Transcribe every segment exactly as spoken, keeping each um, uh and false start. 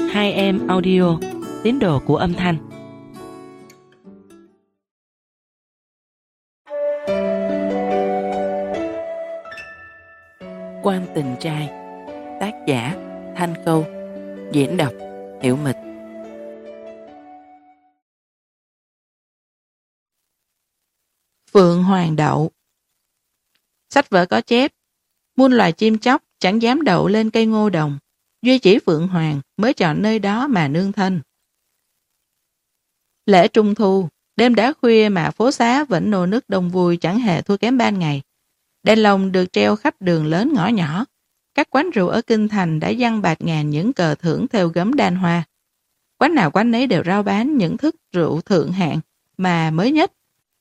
Hai em audio, tín đồ của âm thanh. Quan tình trai. Tác giả Thanh Câu. Diễn đọc Hiểu Mịch. Phượng Hoàng đậu. Sách vở có chép, muôn loài chim chóc chẳng dám đậu lên cây ngô đồng, duy chỉ Phượng Hoàng mới chọn nơi đó mà nương thân. Lễ Trung Thu, đêm đã khuya mà phố xá vẫn nô nức đông vui chẳng hề thua kém ban ngày. Đèn lồng được treo khắp đường lớn ngõ nhỏ. Các quán rượu ở Kinh Thành đã giăng bạt ngàn những cờ thưởng theo gấm đan hoa. Quán nào quán nấy đều rao bán những thức rượu thượng hạng mà mới nhất.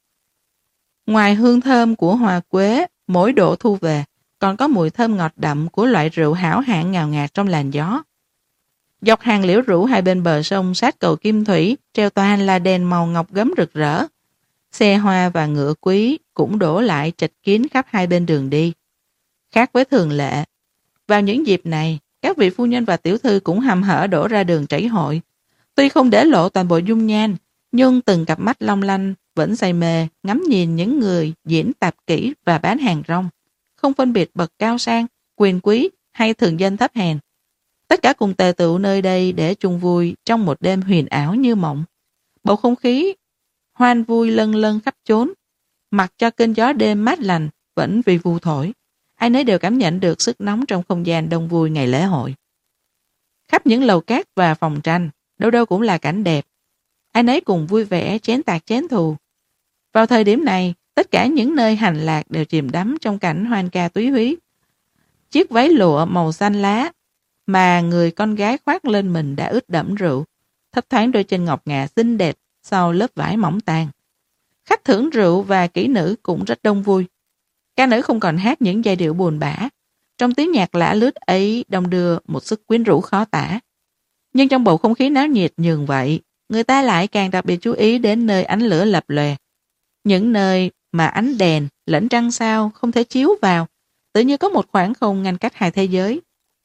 Ngoài hương thơm của hoa quế mỗi độ thu về, còn có mùi thơm ngọt đậm của loại rượu hảo hạng ngào ngạt trong làn gió. Dọc hàng liễu rủ hai bên bờ sông sát cầu Kim Thủy treo toàn là đèn màu ngọc gấm rực rỡ. Xe hoa và ngựa quý cũng đổ lại trịch kín khắp hai bên đường đi. Khác với thường lệ, vào những dịp này, các vị phu nhân và tiểu thư cũng hăm hở đổ ra đường trảy hội. Tuy không để lộ toàn bộ dung nhan, nhưng từng cặp mắt long lanh vẫn say mê ngắm nhìn những người diễn tạp kỹ và bán hàng rong, không phân biệt bậc cao sang, quyền quý hay thường dân thấp hèn. Tất cả cùng tề tựu nơi đây để chung vui trong một đêm huyền ảo như mộng. Bầu không khí hoan vui lân lân khắp chốn, mặc cho cơn gió đêm mát lành vẫn vi vu thổi. Ai nấy đều cảm nhận được sức nóng trong không gian đông vui ngày lễ hội. Khắp những lầu cát và phòng tranh, đâu đâu cũng là cảnh đẹp. Ai nấy cùng vui vẻ chén tạc chén thù. Vào thời điểm này, tất cả những nơi hành lạc đều chìm đắm trong cảnh hoan ca túy húy. Chiếc váy lụa màu xanh lá mà người con gái khoác lên mình đã ướt đẫm rượu, thấp thoáng đôi chân ngọc ngà xinh đẹp sau lớp vải mỏng tang. Khách thưởng rượu và kỹ nữ cũng rất đông vui. Ca nữ không còn hát những giai điệu buồn bã. Trong tiếng nhạc lả lướt ấy đong đưa một sức quyến rũ khó tả. Nhưng trong bầu không khí náo nhiệt nhường vậy, người ta lại càng đặc biệt chú ý đến nơi ánh lửa lập lòe. Những nơi mà ánh đèn lẫn trăng sao không thể chiếu vào, tự như có một khoảng không ngăn cách hai thế giới.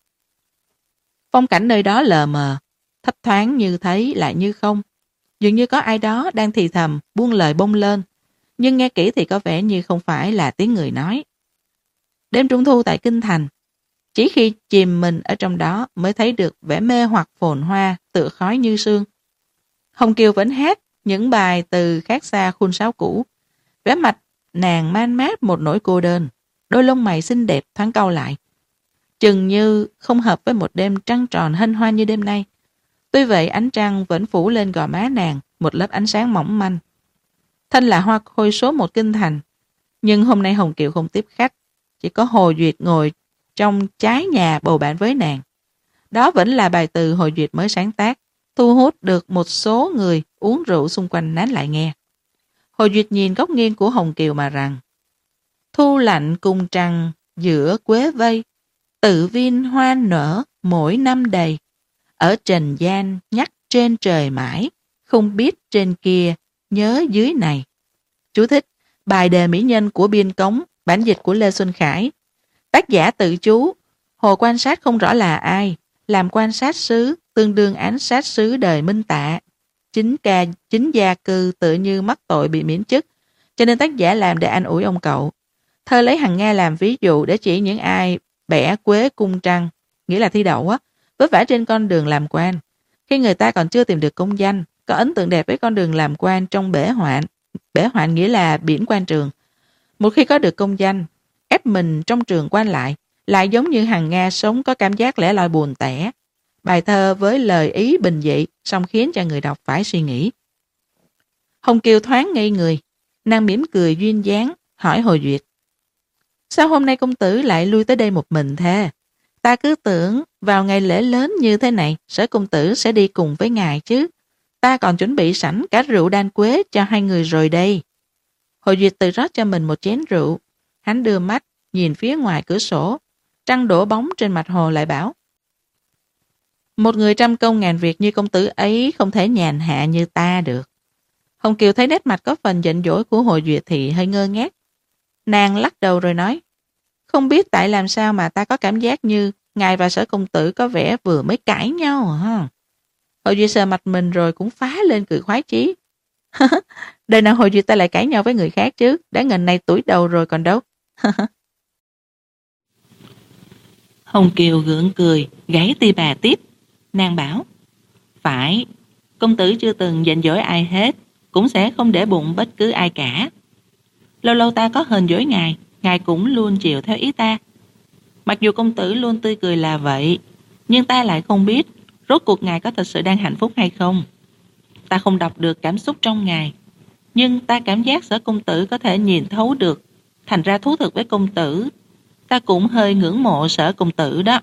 Phong cảnh nơi đó lờ mờ, thấp thoáng như thấy lại như không. Dường như có ai đó đang thì thầm buông lời bông lên, nhưng nghe kỹ thì có vẻ như không phải là tiếng người nói. Đêm Trung Thu tại Kinh Thành, chỉ khi chìm mình ở trong đó mới thấy được vẻ mê hoặc phồn hoa tựa khói như sương. Hồng Kiều vẫn hát những bài từ khác xa khuôn sáo cũ. Vẻ mặt nàng man mát một nỗi cô đơn, đôi lông mày xinh đẹp thoáng cau lại. Chừng như không hợp với một đêm trăng tròn hân hoan như đêm nay. Tuy vậy ánh trăng vẫn phủ lên gò má nàng một lớp ánh sáng mỏng manh. Thân là hoa khôi số một Kinh Thành, nhưng hôm nay Hồng Kiều không tiếp khách, chỉ có Hồ Duyệt ngồi trong trái nhà bầu bạn với nàng. Đó vẫn là bài từ Hồ Duyệt mới sáng tác, thu hút được một số người uống rượu xung quanh nán lại nghe. Hồ Duyệt nhìn góc nghiêng của Hồng Kiều mà rằng: Thu lạnh cùng trăng giữa quế vây, tự viên hoa nở mỗi năm đầy. Ở trần gian nhắc trên trời mãi, không biết trên kia nhớ dưới này. Chú thích: bài đề mỹ nhân của Biên Cống, bản dịch của Lê Xuân Khải. Tác giả tự chú: Hồ quan sát không rõ là ai, làm quan sát sứ, tương đương án sát sứ đời Minh Tạ. Chính ca chính gia cư tự như mắc tội bị miễn chức, cho nên tác giả làm để an ủi ông cậu. Thơ lấy Hằng Nga làm ví dụ để chỉ những ai bẻ quế cung trăng, nghĩa là thi đậu á, vất vả trên con đường làm quan. Khi người ta còn chưa tìm được công danh, có ấn tượng đẹp với con đường làm quan trong bể hoạn. Bể hoạn nghĩa là biển quan trường. Một khi có được công danh, ép mình trong trường quan lại, lại giống như Hằng Nga sống có cảm giác lẻ loi buồn tẻ. Bài thơ với lời ý bình dị, song khiến cho người đọc phải suy nghĩ. Hồng Kiều thoáng ngây người, nàng mỉm cười duyên dáng, hỏi Hồ Duyệt: Sao hôm nay công tử lại lui tới đây một mình thế? Ta cứ tưởng vào ngày lễ lớn như thế này, Sở công tử sẽ đi cùng với ngài chứ. Ta còn chuẩn bị sẵn cả rượu đan quế cho hai người rồi đây. Hồ Duyệt tự rót cho mình một chén rượu. Hắn đưa mắt nhìn phía ngoài cửa sổ, trăng đổ bóng trên mặt hồ lại bảo: Một người trăm công ngàn việc như công tử ấy không thể nhàn hạ như ta được. Hồng Kiều thấy nét mặt có phần giận dỗi của Hồ Duyệt thì hơi ngơ ngác. Nàng lắc đầu rồi nói: Không biết tại làm sao mà ta có cảm giác như ngài và Sở công tử có vẻ vừa mới cãi nhau hả? Hồ Duy sờ mặt mình rồi cũng phá lên cười khoái chí. Đời nào Hồ Duy ta lại cãi nhau với người khác chứ, đã ngần này tuổi đầu rồi còn đâu. Hồng Kiều gượng cười, gãy ti bà tiếp. Nàng bảo, phải, công tử chưa từng giận dỗi ai hết, cũng sẽ không để bụng bất cứ ai cả. Lâu lâu ta có hờn dỗi ngài, ngài cũng luôn chiều theo ý ta. Mặc dù công tử luôn tươi cười là vậy, nhưng ta lại không biết rốt cuộc ngài có thật sự đang hạnh phúc hay không. Ta không đọc được cảm xúc trong ngài, nhưng ta cảm giác Sở công tử có thể nhìn thấu được, thành ra thú thực với công tử. Ta cũng hơi ngưỡng mộ Sở công tử đó.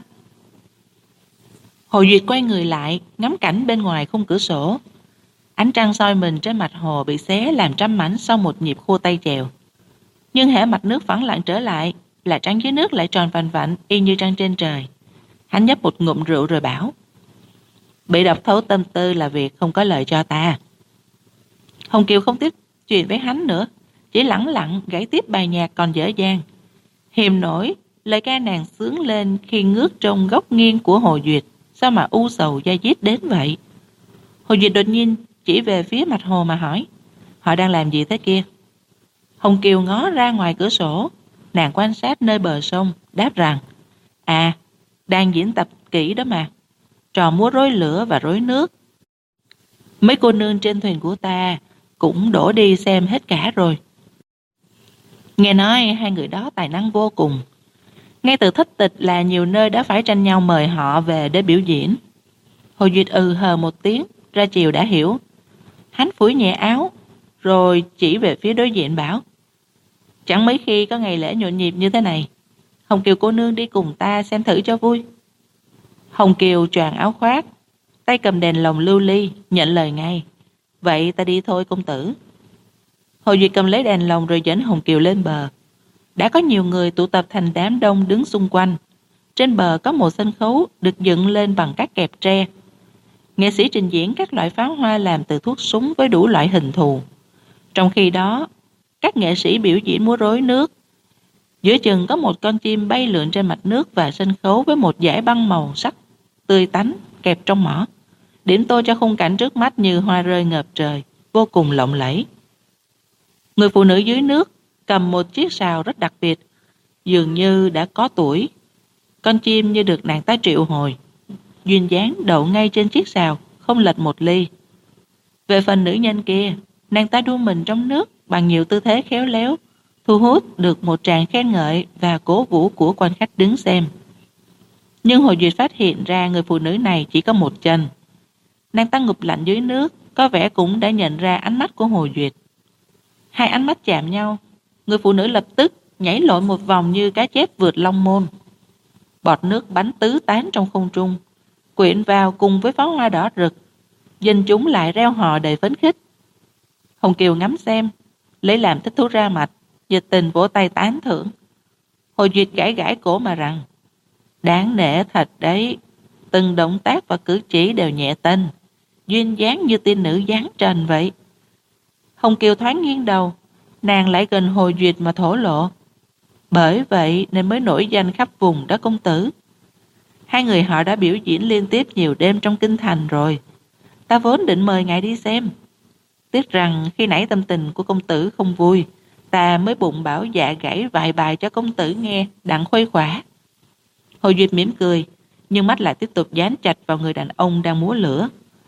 Hồ Duyệt quay người lại, ngắm cảnh bên ngoài khung cửa sổ. Ánh trăng soi mình trên mặt hồ bị xé làm trăm mảnh sau một nhịp khua tay chèo. Nhưng hễ mặt nước phẳng lặng trở lại, là trăng dưới nước lại tròn vành vạnh y như trăng trên trời. Hắn nhấp một ngụm rượu rồi bảo, bị đọc thấu tâm tư là việc không có lợi cho ta. Hồng Kiều không tiếp chuyện với hắn nữa, chỉ lẳng lặng gảy tiếp bài nhạc còn dở dang. Hiềm nổi, lời ca nàng sướng lên khi ngước trong góc nghiêng của Hồ Duyệt, sao mà u sầu da diết đến vậy. Hồ Duyệt đột nhiên chỉ về phía mặt hồ mà hỏi, họ đang làm gì thế kia? Hồng Kiều ngó ra ngoài cửa sổ, nàng quan sát nơi bờ sông, đáp rằng, à, đang diễn tập kỹ đó mà, trò múa rối lửa và rối nước. Mấy cô nương trên thuyền của ta cũng đổ đi xem hết cả rồi. Nghe nói hai người đó tài năng vô cùng. Ngay từ thất tịch là nhiều nơi đã phải tranh nhau mời họ về để biểu diễn. Hồ Duyệt ừ hờ một tiếng, ra chiều đã hiểu. Hắn phủi nhẹ áo, rồi chỉ về phía đối diện bảo, chẳng mấy khi có ngày lễ nhộn nhịp như thế này. Hồng Kiều cô nương đi cùng ta xem thử cho vui. Hồng Kiều choàng áo khoác, tay cầm đèn lồng lưu ly, nhận lời ngay. Vậy ta đi thôi công tử. Hồ Duyệt cầm lấy đèn lồng rồi dẫn Hồng Kiều lên bờ. Đã có nhiều người tụ tập thành đám đông đứng xung quanh. Trên bờ có một sân khấu được dựng lên bằng các kẹp tre. Nghệ sĩ trình diễn các loại pháo hoa làm từ thuốc súng với đủ loại hình thù. Trong khi đó, các nghệ sĩ biểu diễn múa rối nước. Giữa chừng có một con chim bay lượn trên mặt nước và sân khấu với một dải băng màu sắc tươi tắn kẹp trong mỏ, điểm tô cho khung cảnh trước mắt như hoa rơi ngập trời, vô cùng lộng lẫy. Người phụ nữ dưới nước cầm một chiếc sào rất đặc biệt, dường như đã có tuổi. Con chim như được nàng ta triệu hồi, duyên dáng đậu ngay trên chiếc sào, không lệch một ly. Về phần nữ nhân kia, nàng ta đu mình trong nước bằng nhiều tư thế khéo léo, thu hút được một tràng khen ngợi và cổ vũ của quan khách đứng xem. Nhưng Hồ Duyệt phát hiện ra người phụ nữ này chỉ có một chân. Nàng ta ngụp lạnh dưới nước, có vẻ cũng đã nhận ra ánh mắt của Hồ Duyệt. Hai ánh mắt chạm nhau, người phụ nữ lập tức nhảy lội một vòng như cá chép vượt long môn. Bọt nước bắn tứ tán trong không trung, quyện vào cùng với pháo hoa đỏ rực. Dân chúng lại reo hò đầy phấn khích. Hồng Kiều ngắm xem, lấy làm thích thú ra mặt, nhiệt tình vỗ tay tán thưởng. Hồ Duyệt gãi gãi cổ mà rằng, đáng nể thật đấy, từng động tác và cử chỉ đều nhẹ tênh, duyên dáng như tiên nữ dáng trần vậy. Hồng Kiều thoáng nghiêng đầu, nàng lại gần Hồ Duyệt mà thổ lộ, bởi vậy nên mới nổi danh khắp vùng đó công tử. Hai người họ đã biểu diễn liên tiếp nhiều đêm trong kinh thành rồi, ta vốn định mời ngài đi xem. Tiếc rằng khi nãy tâm tình của công tử không vui, ta mới bụng bảo dạ gãy vài bài cho công tử nghe, đặng khuây khỏa. Hồ Duyệt mỉm cười, nhưng mắt lại tiếp tục dán chặt vào người đàn ông đang múa lửa.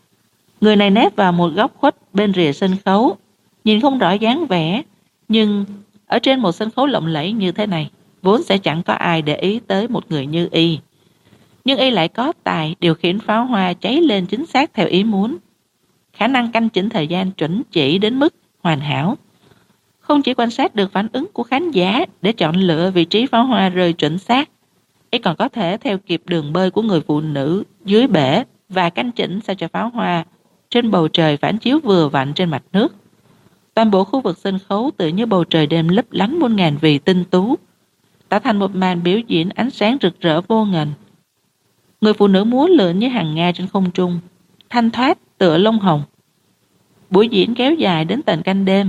Người này nép vào một góc khuất bên rìa sân khấu, nhìn không rõ dáng vẻ, nhưng ở trên một sân khấu lộng lẫy như thế này, vốn sẽ chẳng có ai để ý tới một người như y. Nhưng y lại có tài điều khiển pháo hoa cháy lên chính xác theo ý muốn. Khả năng canh chỉnh thời gian chuẩn chỉ đến mức hoàn hảo. Không chỉ quan sát được phản ứng của khán giả để chọn lựa vị trí pháo hoa rơi chuẩn xác, y còn có thể theo kịp đường bơi của người phụ nữ dưới bể và canh chỉnh sao cho pháo hoa trên bầu trời phản chiếu vừa vặn trên mặt nước. Toàn bộ khu vực sân khấu tự như bầu trời đêm lấp lánh muôn ngàn vì tinh tú, tạo thành một màn biểu diễn ánh sáng rực rỡ vô ngần. Người phụ nữ múa lượn như hàng nga trên không trung, thanh thoát tựa lông hồng. Buổi diễn kéo dài đến tận canh đêm.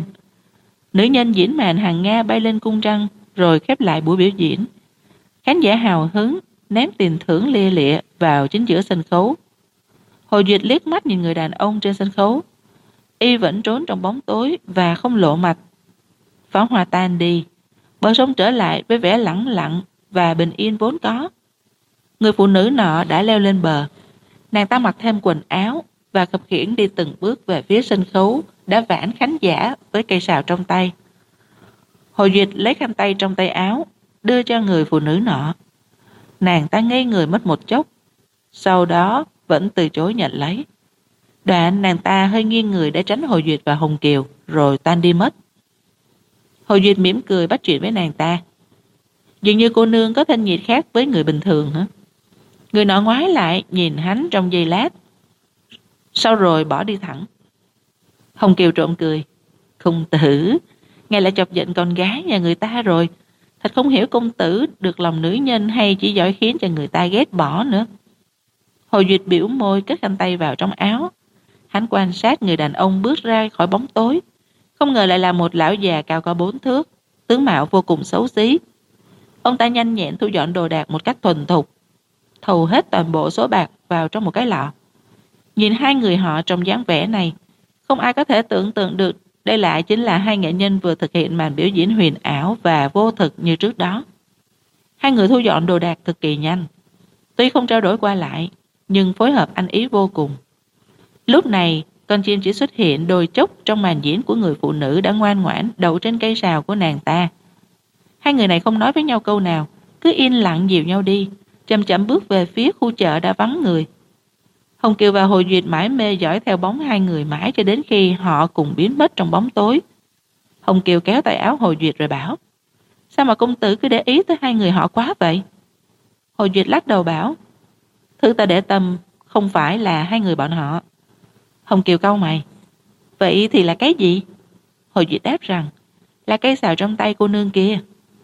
Nữ nhân diễn màn hàng nga bay lên cung trăng rồi khép lại buổi biểu diễn. Khán giả hào hứng ném tiền thưởng lia lịa vào chính giữa sân khấu. Hồ Duyệt liếc mắt nhìn người đàn ông trên sân khấu. Y vẫn trốn trong bóng tối và không lộ mặt. Pháo hoa tan đi, bờ sông trở lại với vẻ lẳng lặng và bình yên vốn có. Người phụ nữ nọ đã leo lên bờ. Nàng ta mặc thêm quần áo và khập khiễng đi từng bước về phía sân khấu đã vãn khán giả với cây sào trong tay. Hồ Duyệt lấy khăn tay trong tay áo, đưa cho người phụ nữ nọ. Nàng ta ngây người mất một chốc, sau đó vẫn từ chối nhận lấy. Đoạn nàng ta hơi nghiêng người để tránh Hồ Duyệt và Hồng Kiều, rồi tan đi mất. Hồ Duyệt mỉm cười bắt chuyện với nàng ta. Dường như cô nương có thân nhiệt khác với người bình thường hả? Người nọ ngoái lại nhìn hắn trong giây lát, sau rồi bỏ đi thẳng. Hồng Kiều trộm cười. Công tử, ngài lại chọc giận con gái nhà người ta rồi. Thật không hiểu công tử được lòng nữ nhân hay chỉ giỏi khiến cho người ta ghét bỏ nữa. Hồ Duyệt biểu môi cất khăn tay vào trong áo. Hắn quan sát người đàn ông bước ra khỏi bóng tối. Không ngờ lại là một lão già cao có bốn thước, tướng mạo vô cùng xấu xí. Ông ta nhanh nhẹn thu dọn đồ đạc một cách thuần thục, thầu hết toàn bộ số bạc vào trong một cái lọ. Nhìn hai người họ trong dáng vẻ này, không ai có thể tưởng tượng được đây lại chính là hai nghệ nhân vừa thực hiện màn biểu diễn huyền ảo và vô thực như trước đó. Hai người thu dọn đồ đạc cực kỳ nhanh. Tuy không trao đổi qua lại, nhưng phối hợp ăn ý vô cùng. Lúc này, con chim chỉ xuất hiện đôi chốc trong màn diễn của người phụ nữ đã ngoan ngoãn đậu trên cây sào của nàng ta. Hai người này không nói với nhau câu nào, cứ yên lặng dìu nhau đi, chậm chậm bước về phía khu chợ đã vắng người. Hồng Kiều và Hồ Duyệt mãi mê dõi theo bóng hai người mãi cho đến khi họ cùng biến mất trong bóng tối. Hồng Kiều kéo tay áo Hồ Duyệt rồi bảo: Sao mà công tử cứ để ý tới hai người họ quá vậy? Hồ Duyệt lắc đầu bảo: Thứ ta để tâm không phải là hai người bọn họ. Hồng Kiều cau mày: Vậy thì là cái gì? Hồ Duyệt đáp rằng: Là cây sào trong tay cô nương kia.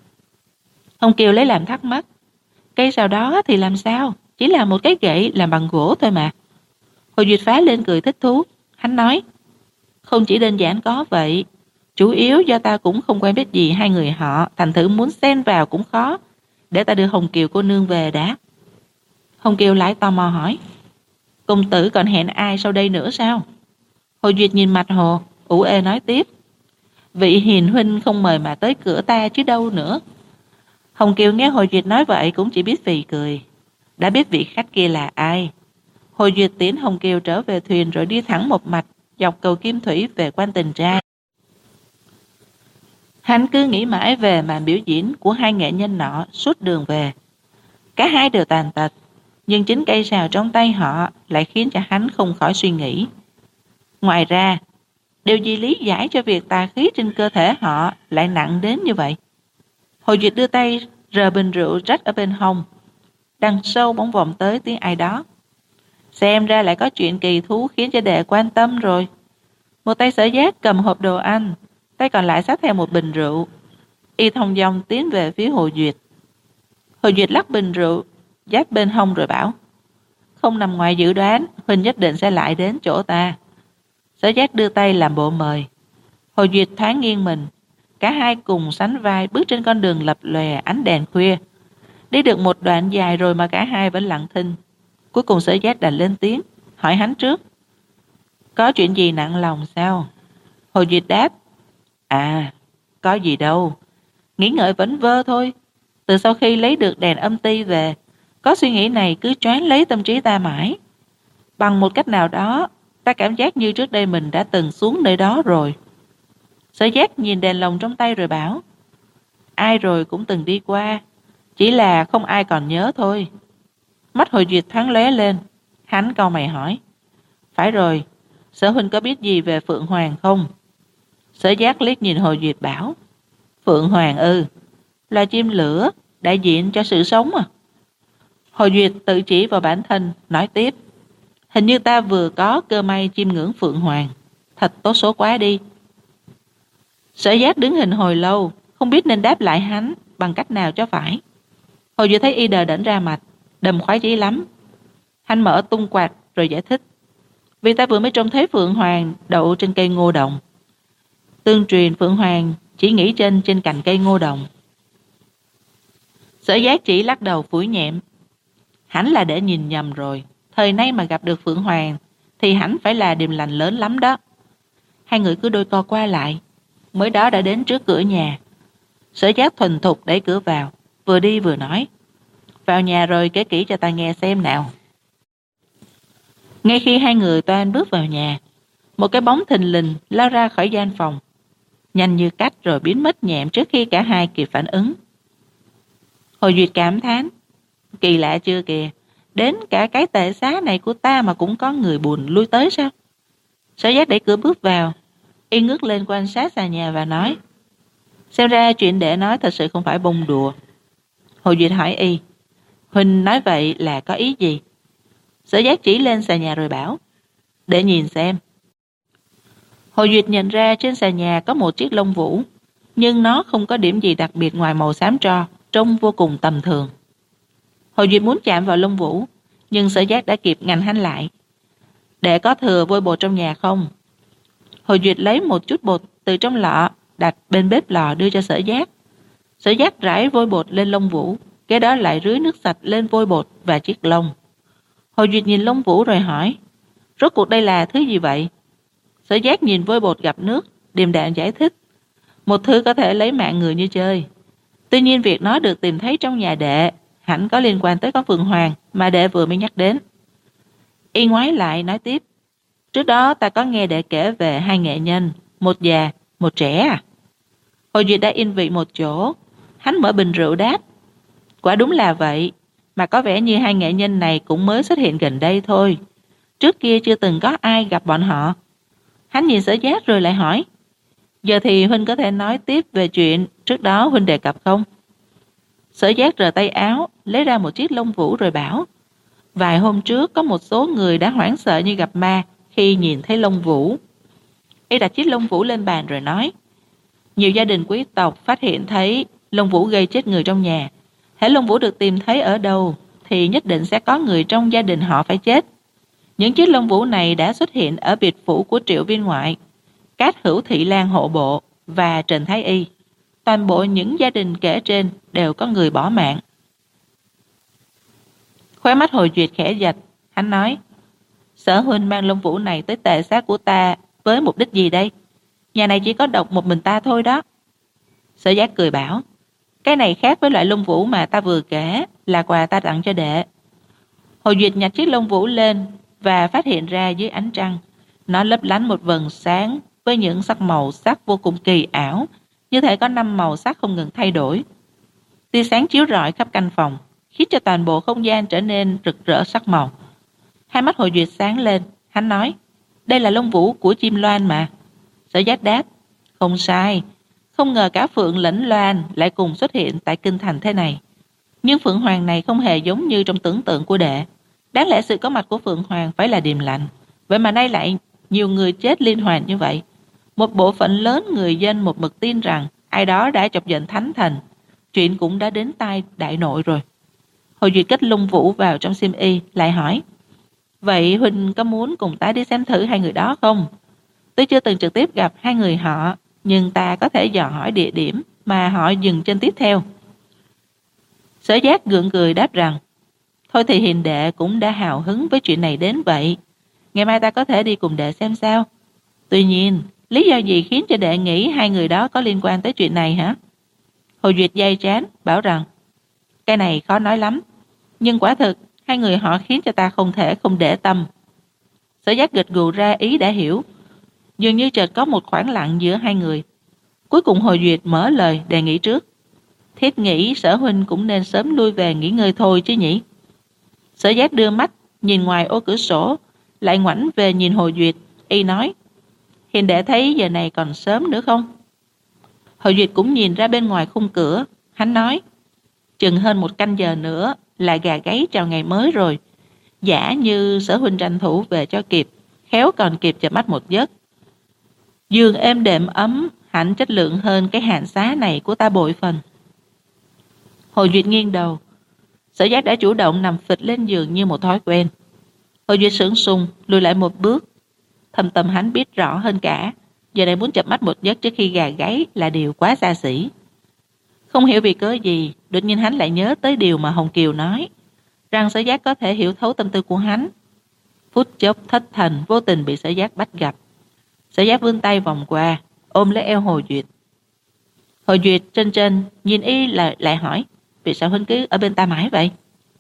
Hồng Kiều lấy làm thắc mắc: Cây sào đó thì làm sao? Chỉ là một cái gậy làm bằng gỗ thôi mà. Hồ Duyệt phá lên cười thích thú. Hắn nói: Không chỉ đơn giản có vậy, chủ yếu do ta cũng không quen biết gì hai người họ, thành thử muốn xen vào cũng khó. Để ta đưa Hồng Kiều cô nương về đã. Hồng Kiều lại tò mò hỏi: Công tử còn hẹn ai sau đây nữa sao? Hồ Duyệt nhìn mặt Hồ, ủ ê nói tiếp: Vị hiền huynh không mời mà tới cửa ta chứ đâu nữa. Hồng Kiều nghe Hồ Duyệt nói vậy cũng chỉ biết phì cười. Đã biết vị khách kia là ai. Hồ Duyệt tiễn Hồng Kiều trở về thuyền rồi đi thẳng một mạch dọc cầu Kim Thủy về Quan Tình Trai. Hắn cứ nghĩ mãi về màn biểu diễn của hai nghệ nhân nọ suốt đường về. Cả hai đều tàn tật, nhưng chính cây sào trong tay họ lại khiến cho hắn không khỏi suy nghĩ. Ngoài ra, điều gì lý giải cho việc tà khí trên cơ thể họ lại nặng đến như vậy? Hồ Duyệt đưa tay rờ bình rượu rách ở bên hông. Đằng sau bỗng vọng tới tiếng ai đó. Xem ra lại có chuyện kỳ thú khiến cho đệ quan tâm rồi. Một tay Sở Giác cầm hộp đồ ăn, tay còn lại xách theo một bình rượu. Y thông dong tiến về phía Hồ Duyệt. Hồ Duyệt lắc bình rượu giáp bên hông rồi bảo: Không nằm ngoài dự đoán, huynh nhất định sẽ lại đến chỗ ta. Sở Giác đưa tay làm bộ mời. Hồ Duyệt thoáng nghiêng mình. Cả hai cùng sánh vai bước trên con đường lập lòe ánh đèn khuya. Đi được một đoạn dài rồi mà cả hai vẫn lặng thinh. Cuối cùng Sở Giác đành lên tiếng, hỏi hắn trước: Có chuyện gì nặng lòng sao? Hồ Duyệt đáp: À, có gì đâu. Nghĩ ngợi vẫn vơ thôi. Từ sau khi lấy được đèn âm ti về, có suy nghĩ này cứ choáng lấy tâm trí ta mãi. Bằng một cách nào đó, ta cảm giác như trước đây mình đã từng xuống nơi đó rồi. Sở Giác nhìn đèn lồng trong tay rồi bảo: Ai rồi cũng từng đi qua, chỉ là không ai còn nhớ thôi. Mắt Hồ Duyệt thoáng lóe lên. Hắn cau mày hỏi: Phải rồi, Sở huynh có biết gì về Phượng Hoàng không? Sở Giác liếc nhìn Hồ Duyệt bảo: Phượng Hoàng ư? Là chim lửa, đại diện cho sự sống à? Hồ Duyệt tự chỉ vào bản thân, nói tiếp: Hình như ta vừa có cơ may chiêm ngưỡng Phượng Hoàng. Thật tốt số quá đi. Sở Giác đứng hình hồi lâu, không biết nên đáp lại hắn bằng cách nào cho phải. Hồ Duyệt thấy y đờ đẫn ra mặt, đầm khoái chí lắm. Hắn mở tung quạt rồi giải thích: Vì ta vừa mới trông thấy Phượng Hoàng đậu trên cây ngô đồng. Tương truyền Phượng Hoàng chỉ nghỉ trên trên cành cây ngô đồng. Sở Giác chỉ lắc đầu phủi nhẹm: Hắn là để nhìn nhầm rồi. thời nay mà gặp được Phượng Hoàng thì hẳn phải là điềm lành lớn lắm đó. Hai người cứ đôi co qua lại, mới đó đã đến trước cửa nhà. Sở Giác thuần thục đẩy cửa vào, vừa đi vừa nói: vào nhà rồi kể kỹ cho ta nghe xem nào. Ngay khi hai người toan bước vào nhà, một cái bóng thình lình lao ra khỏi gian phòng, nhanh như cắt rồi biến mất nhẹm trước khi cả hai kịp phản ứng. Hồ Duyệt cảm thán: kỳ lạ chưa kìa, đến cả cái tệ xá này của ta mà cũng có người buồn lui tới sao? Sở Giác đẩy cửa bước vào, y ngước lên quan sát xà nhà và nói: xem ra chuyện để nói thật sự không phải bông đùa. Hồ Duyệt hỏi y: huynh nói vậy là có ý gì? Sở Giác chỉ lên xà nhà rồi bảo: để nhìn xem. Hồ Duyệt nhận ra trên xà nhà có một chiếc lông vũ, nhưng nó không có điểm gì đặc biệt ngoài màu xám tro, trông vô cùng tầm thường. Hồ Duyệt muốn chạm vào lông vũ, nhưng Sở Giác đã kịp ngăn hắn lại. Để có thừa vôi bột trong nhà không? Hồ Duyệt lấy một chút bột từ trong lọ đặt bên bếp lò đưa cho Sở Giác. Sở Giác rải vôi bột lên lông vũ, kế đó lại rưới nước sạch lên vôi bột và chiếc lông. Hồ Duyệt nhìn lông vũ rồi hỏi: rốt cuộc đây là thứ gì vậy? Sở Giác nhìn vôi bột gặp nước, điềm đạm giải thích: một thứ có thể lấy mạng người như chơi. Tuy nhiên việc nó được tìm thấy trong nhà đệ hẳn có liên quan tới con Phượng Hoàng mà đệ vừa mới nhắc đến. Y ngoái lại nói tiếp: trước đó ta có nghe đệ kể về hai nghệ nhân, một già, một trẻ à? Hồ Duyệt đã yên vị một chỗ, hắn mở bình rượu đáp: quả đúng là vậy, mà có vẻ như hai nghệ nhân này cũng mới xuất hiện gần đây thôi. Trước kia chưa từng có ai gặp bọn họ. Hắn nhìn Sở Giác rồi lại hỏi: giờ thì huynh có thể nói tiếp về chuyện trước đó huynh đề cập không? Sở Giác rờ tay áo, lấy ra một chiếc lông vũ rồi bảo: vài hôm trước có một số người đã hoảng sợ như gặp ma khi nhìn thấy lông vũ. Y đặt chiếc lông vũ lên bàn rồi nói: nhiều gia đình quý tộc phát hiện thấy lông vũ gây chết người trong nhà. Hễ lông vũ được tìm thấy ở đâu thì nhất định sẽ có người trong gia đình họ phải chết. Những chiếc lông vũ này đã xuất hiện ở biệt phủ của Triệu viên ngoại, Cát Hữu Thị Lan hộ bộ và Trần Thái Y. Toàn bộ những gia đình kể trên đều có người bỏ mạng. Khóe mắt Hồ Duyệt khẽ giật, hắn nói: Sở huynh mang lông vũ này tới tệ xá của ta với mục đích gì đây? Nhà này chỉ có độc một mình ta thôi đó. Sở Giác cười bảo: cái này khác với loại lông vũ mà ta vừa kể, là quà ta tặng cho đệ. Hồ Duyệt nhặt chiếc lông vũ lên và phát hiện ra dưới ánh trăng, nó lấp lánh một vầng sáng với những sắc màu sắc vô cùng kỳ ảo, như thể có năm màu sắc không ngừng thay đổi. Tia sáng chiếu rọi khắp căn phòng, khiến cho toàn bộ không gian trở nên rực rỡ sắc màu. Hai mắt Hồ Duyệt sáng lên, hắn nói: đây là lông vũ của chim loan mà. Sở Giác đáp: không sai, không ngờ cả phượng lẫn loan lại cùng xuất hiện tại kinh thành thế này. Nhưng phượng hoàng này không hề giống như trong tưởng tượng của đệ. Đáng lẽ sự có mặt của phượng hoàng phải là điềm lành, vậy mà nay lại nhiều người chết liên hoàn như vậy. Một bộ phận lớn người dân một mực tin rằng ai đó đã chọc giận thánh thần. Chuyện cũng đã đến tai đại nội rồi. Hồ Duyệt kết lông vũ vào trong xiêm y, lại hỏi: vậy huynh có muốn cùng ta đi xem thử hai người đó không? Tôi chưa từng trực tiếp gặp hai người họ, nhưng ta có thể dò hỏi địa điểm mà họ dừng chân tiếp theo. Sở Giác gượng cười đáp rằng: thôi thì hiền đệ cũng đã hào hứng với chuyện này đến vậy. Ngày mai ta có thể đi cùng đệ xem sao. Tuy nhiên, lý do gì khiến cho đệ nghĩ hai người đó có liên quan tới chuyện này hả? Hồ Duyệt day trán, bảo rằng: cái này khó nói lắm. Nhưng quả thực, hai người họ khiến cho ta không thể không để tâm. Sở Giác gật gù ra ý đã hiểu. Dường như chợt có một khoảng lặng giữa hai người. Cuối cùng Hồ Duyệt mở lời đề nghị trước: thiết nghĩ Sở huynh cũng nên sớm lui về nghỉ ngơi thôi chứ nhỉ? Sở Giác đưa mắt nhìn ngoài ô cửa sổ, lại ngoảnh về nhìn Hồ Duyệt, y nói: hiền đệ thấy giờ này còn sớm nữa không? Hồ Duyệt cũng nhìn ra bên ngoài khung cửa, hắn nói: chừng hơn một canh giờ nữa là gà gáy chào ngày mới rồi. Giả như Sở huynh tranh thủ về cho kịp, khéo còn kịp chợp mắt một giấc. Giường êm đệm ấm hẳn chất lượng hơn cái hàn xá này của ta bội phần. Hồ Duyệt nghiêng đầu. Sở Giác đã chủ động nằm phịch lên giường như một thói quen. Hồ Duyệt sững sùng lùi lại một bước. Thâm tâm hắn biết rõ hơn cả, giờ này muốn chợp mắt một giấc trước khi gà gáy là điều quá xa xỉ. Không hiểu vì cớ gì, đột nhiên hắn lại nhớ tới điều mà Hồng Kiều nói, rằng Sở Giác có thể hiểu thấu tâm tư của hắn, Phút chốc thất thần vô tình bị Sở Giác bắt gặp. Sở Giác vươn tay vòng qua, ôm lấy eo Hồ Duyệt. Hồ Duyệt trên trên nhìn y là lại hỏi, vì sao huynh cứ ở bên ta mãi vậy?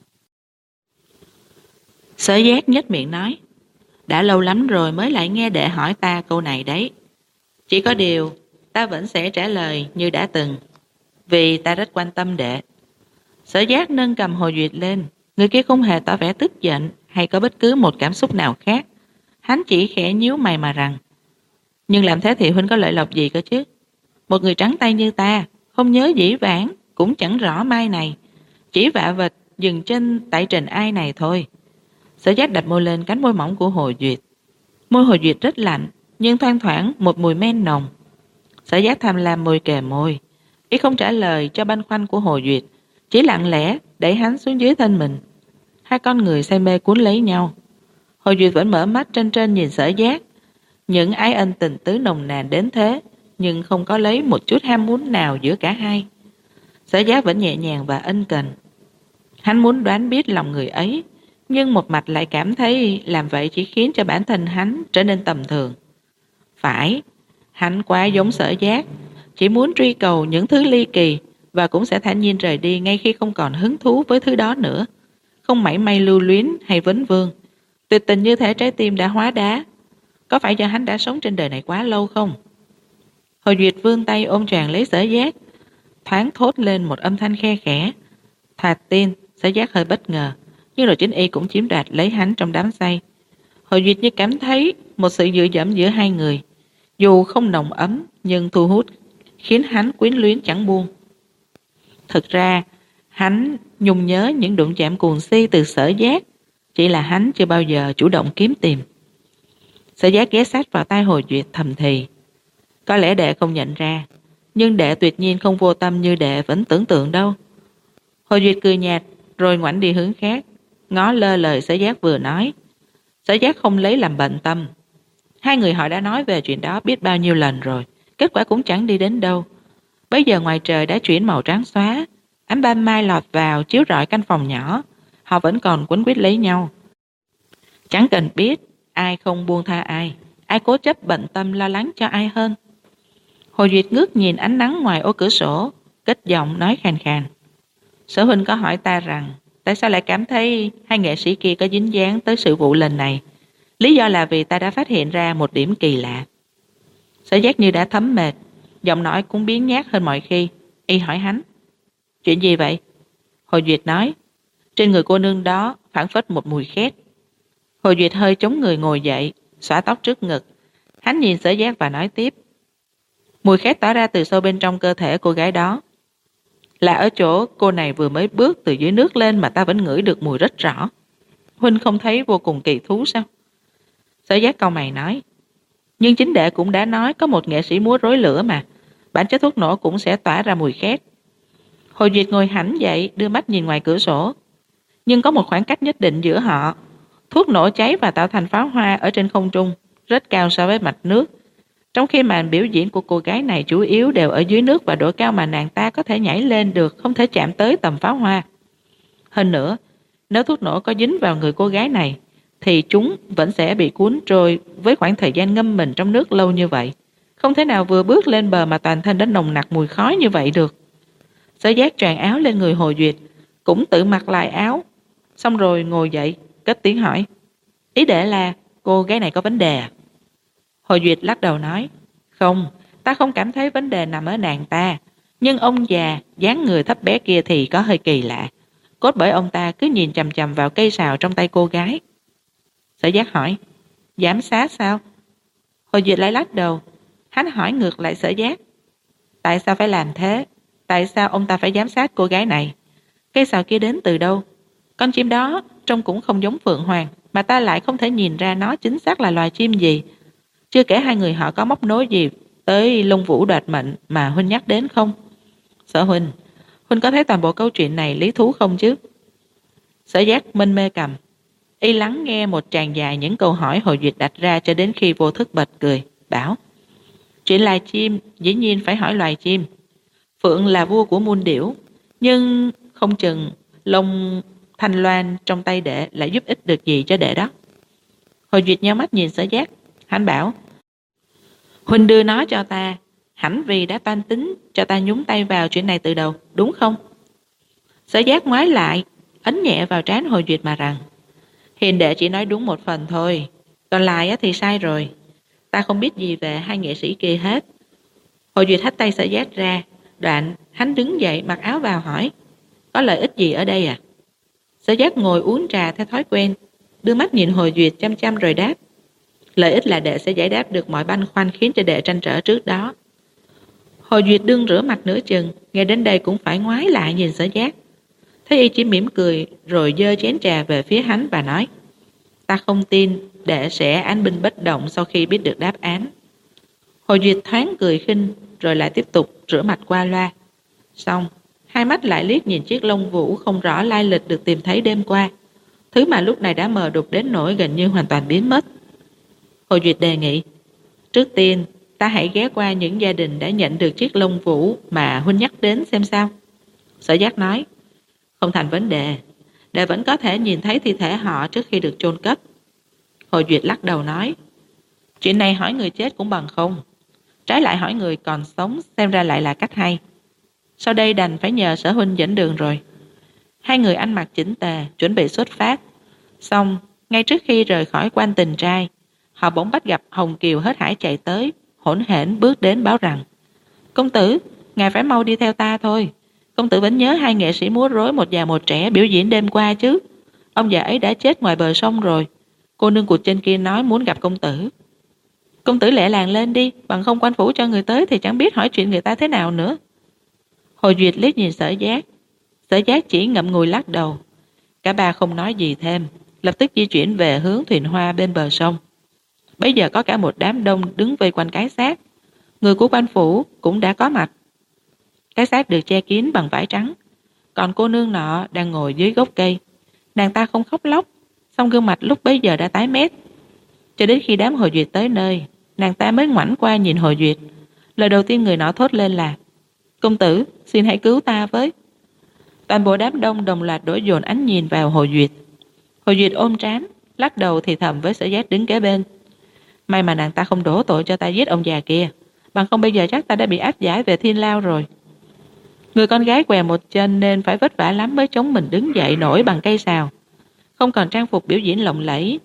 Sở Giác nhếch miệng nói, đã lâu lắm rồi mới lại nghe đệ hỏi ta câu này đấy. Chỉ có điều, ta vẫn sẽ trả lời như đã từng, vì ta rất quan tâm đệ. Sở Giác nâng cầm Hồ Duyệt lên, người kia không hề tỏ vẻ tức giận hay có bất cứ một cảm xúc nào khác. Hắn chỉ khẽ nhíu mày mà rằng, nhưng làm thế thì huynh có lợi lộc gì cơ chứ? Một người trắng tay như ta, không nhớ dĩ vãng, cũng chẳng rõ mai này, chỉ vạ vệt dừng chân tại trần ai này thôi. Sở Giác đặt môi lên cánh môi mỏng của Hồ Duyệt. Môi Hồ Duyệt rất lạnh, nhưng thoang thoảng một mùi men nồng. Sở Giác tham lam môi kề môi, ý không trả lời cho băn khoăn của Hồ Duyệt, chỉ lặng lẽ đẩy hắn xuống dưới thân mình. Hai con người say mê cuốn lấy nhau. Hồ Duyệt vẫn mở mắt trên trên nhìn Sở Giác. Những ái ân tình tứ nồng nàn đến thế, nhưng không có lấy một chút ham muốn nào giữa cả hai. Sở Giác vẫn nhẹ nhàng và ân cần. Hắn muốn đoán biết lòng người ấy, nhưng một mặt lại cảm thấy làm vậy chỉ khiến cho bản thân hắn trở nên tầm thường. Phải, hắn quá giống Sở Giác, chỉ muốn truy cầu những thứ ly kỳ và cũng sẽ thản nhiên rời đi ngay khi không còn hứng thú với thứ đó nữa, không mảy may lưu luyến hay vấn vương. Tuyệt tình như thể trái tim đã hóa đá. Có phải do hắn đã sống trên đời này quá lâu không? Hồ Duyệt vươn tay ôm choàng lấy Sở Giác, thoáng thốt lên một âm thanh khe khẽ. Thoạt tiên, Sở Giác hơi bất ngờ, nhưng rồi chính y cũng chiếm đoạt lấy hắn trong đám say. Hồ Duyệt như cảm thấy một sự dựa dẫm giữa hai người, dù không nồng ấm nhưng thu hút, khiến hắn quyến luyến chẳng buông. Thực ra, hắn nhung nhớ những đụng chạm cuồng si từ Sở Giác, chỉ là hắn chưa bao giờ chủ động kiếm tìm. Sở Giác ghé sát vào tai Hồ Duyệt thầm thì, có lẽ đệ không nhận ra, nhưng đệ tuyệt nhiên không vô tâm như đệ vẫn tưởng tượng đâu. Hồ Duyệt cười nhạt rồi ngoảnh đi hướng khác, ngó lơ lời Sở Giác vừa nói. Sở Giác không lấy làm bận tâm. Hai người họ đã nói về chuyện đó biết bao nhiêu lần rồi, kết quả cũng chẳng đi đến đâu. Bây giờ ngoài trời đã chuyển màu trắng xóa, ánh ban mai lọt vào chiếu rọi căn phòng nhỏ, họ vẫn còn quấn quýt lấy nhau. Chẳng cần biết ai không buông tha ai, ai cố chấp bận tâm lo lắng cho ai hơn. Hồ Duyệt ngước nhìn ánh nắng ngoài ô cửa sổ, cất giọng nói khàn khàn. Sở huynh có hỏi ta rằng tại sao lại cảm thấy hai nghệ sĩ kia có dính dáng tới sự vụ lần này. Lý do là vì ta đã phát hiện ra một điểm kỳ lạ. Sở Giác như đã thấm mệt, giọng nói cũng biến nhát hơn mọi khi. Y hỏi hắn, chuyện gì vậy? Hồ Duyệt nói, trên người cô nương đó phảng phất một mùi khét. Hồ Duyệt hơi chống người ngồi dậy, xõa tóc trước ngực. Hắn nhìn Sở Giác và nói tiếp, mùi khét tỏa ra từ sâu bên trong cơ thể cô gái đó. Là ở chỗ cô này vừa mới bước từ dưới nước lên mà ta vẫn ngửi được mùi rất rõ. Huynh không thấy vô cùng kỳ thú sao? Sở Giác cau mày nói, nhưng chính đệ cũng đã nói có một nghệ sĩ múa rối lửa mà, bản chất thuốc nổ cũng sẽ tỏa ra mùi khét. Hồ Duyệt ngồi hẳn dậy, đưa mắt nhìn ngoài cửa sổ. Nhưng có một khoảng cách nhất định giữa họ. Thuốc nổ cháy và tạo thành pháo hoa ở trên không trung, rất cao so với mặt nước. Trong khi màn biểu diễn của cô gái này chủ yếu đều ở dưới nước và độ cao mà nàng ta có thể nhảy lên được không thể chạm tới tầm pháo hoa. Hơn nữa, nếu thuốc nổ có dính vào người cô gái này, thì chúng vẫn sẽ bị cuốn trôi với khoảng thời gian ngâm mình trong nước lâu như vậy. Không thể nào vừa bước lên bờ mà toàn thân đã nồng nặc mùi khói như vậy được. Sở Giác choàng áo lên người Hồ Duyệt, cũng tự mặc lại áo, xong rồi ngồi dậy, cất tiếng hỏi, ý đệ là cô gái này có vấn đề à? Hồ Duyệt lắc đầu nói, không, ta không cảm thấy vấn đề nằm ở nàng ta, nhưng ông già, dáng người thấp bé kia thì có hơi kỳ lạ, cốt bởi ông ta cứ nhìn chằm chằm vào cây sào trong tay cô gái. Sở Giác hỏi, giám sát sao? Hồ Duyệt lại lắc đầu. Hắn hỏi ngược lại Sở Giác, tại sao phải làm thế? Tại sao ông ta phải giám sát cô gái này? Cây sào kia đến từ đâu? Con chim đó trông cũng không giống phượng hoàng, mà ta lại không thể nhìn ra nó chính xác là loài chim gì. Chưa kể hai người họ có móc nối gì tới lông vũ đoạt mệnh mà huynh nhắc đến không? Sở huynh, huynh có thấy toàn bộ câu chuyện này lý thú không chứ? Sở Giác minh mê cầm, y lắng nghe một tràng dài những câu hỏi Hồ Duyệt đặt ra cho đến khi vô thức bật cười, bảo, chuyện loài chim dĩ nhiên phải hỏi loài chim. Phượng là vua của muôn điểu, nhưng không chừng lông thanh loan trong tay đệ lại giúp ích được gì cho đệ đó. Hồ Duyệt nheo mắt nhìn Sở Giác. Hắn bảo, huynh đưa nó cho ta, hẳn vì đã toan tính cho ta nhúng tay vào chuyện này từ đầu, đúng không? Sở Giác ngoái lại, ấn nhẹ vào trán Hồ Duyệt mà rằng, hiền đệ chỉ nói đúng một phần thôi, còn lại thì sai rồi. Ta không biết gì về hai nghệ sĩ kia hết. Hồ Duyệt hất tay Sở Giác ra, đoạn hắn đứng dậy mặc áo vào hỏi, có lợi ích gì ở đây à? Sở Giác ngồi uống trà theo thói quen, đưa mắt nhìn Hồ Duyệt chăm chăm rồi đáp, lợi ích là đệ sẽ giải đáp được mọi băn khoăn khiến cho đệ tranh trở trước đó. Hồ Duyệt đương rửa mặt nửa chừng, nghe đến đây cũng phải ngoái lại nhìn Sở Giác. Thấy y chỉ mỉm cười rồi giơ chén trà về phía hắn và nói, ta không tin đệ sẽ án binh bất động sau khi biết được đáp án. Hồ Duyệt thoáng cười khinh rồi lại tiếp tục rửa mặt qua loa. Xong, hai mắt lại liếc nhìn chiếc lông vũ không rõ lai lịch được tìm thấy đêm qua, thứ mà lúc này đã mờ đục đến nỗi gần như hoàn toàn biến mất. Hồ Duyệt đề nghị, trước tiên ta hãy ghé qua những gia đình đã nhận được chiếc lông vũ mà huynh nhắc đến xem sao. Sở Giác nói, không thành vấn đề, đệ vẫn có thể nhìn thấy thi thể họ trước khi được chôn cất. Hồ Duyệt lắc đầu nói, chuyện này hỏi người chết cũng bằng không, trái lại hỏi người còn sống xem ra lại là cách hay. Sau đây đành phải nhờ Sở huynh dẫn đường rồi. Hai người ăn mặc chỉnh tề chuẩn bị xuất phát. Xong, ngay trước khi rời khỏi quan tình trai, họ bỗng bắt gặp Hồng Kiều hớt hải chạy tới, hỗn hển bước đến báo rằng, công tử, ngài phải mau đi theo ta thôi. Công tử vẫn nhớ hai nghệ sĩ múa rối một già một trẻ biểu diễn đêm qua chứ? Ông già ấy đã chết ngoài bờ sông rồi. Cô nương cụt trên kia nói muốn gặp công tử. Công tử lẹ làng lên đi, bằng không quan phủ cho người tới thì chẳng biết hỏi chuyện người ta thế nào nữa. Hồ Duyệt liếc nhìn Sở Giác. Sở Giác chỉ ngậm ngùi lắc đầu. Cả ba không nói gì thêm, lập tức di chuyển về hướng thuyền hoa bên bờ sông. Bây giờ có cả một đám đông đứng vây quanh cái xác. Người của quan phủ cũng đã có mặt. Cái xác được che kín bằng vải trắng, còn cô nương nọ đang ngồi dưới gốc cây. Nàng ta không khóc lóc, song gương mặt lúc bấy giờ đã tái mét. Cho đến khi đám Hồ Duyệt tới nơi, nàng ta mới ngoảnh qua nhìn Hồ Duyệt. Lời đầu tiên người nọ thốt lên là, công tử, xin hãy cứu ta với. Toàn bộ đám đông đồng loạt đổ dồn ánh nhìn vào Hồ Duyệt. Hồ Duyệt ôm trán, lắc đầu thì thầm với Sở Giác đứng kế bên, may mà nàng ta không đổ tội cho ta giết ông già kia, bằng không bây giờ chắc ta đã bị áp giải về thiên lao rồi. Người con gái què một chân nên phải vất vả lắm mới chống mình đứng dậy nổi bằng cây sào, không còn trang phục biểu diễn lộng lẫy.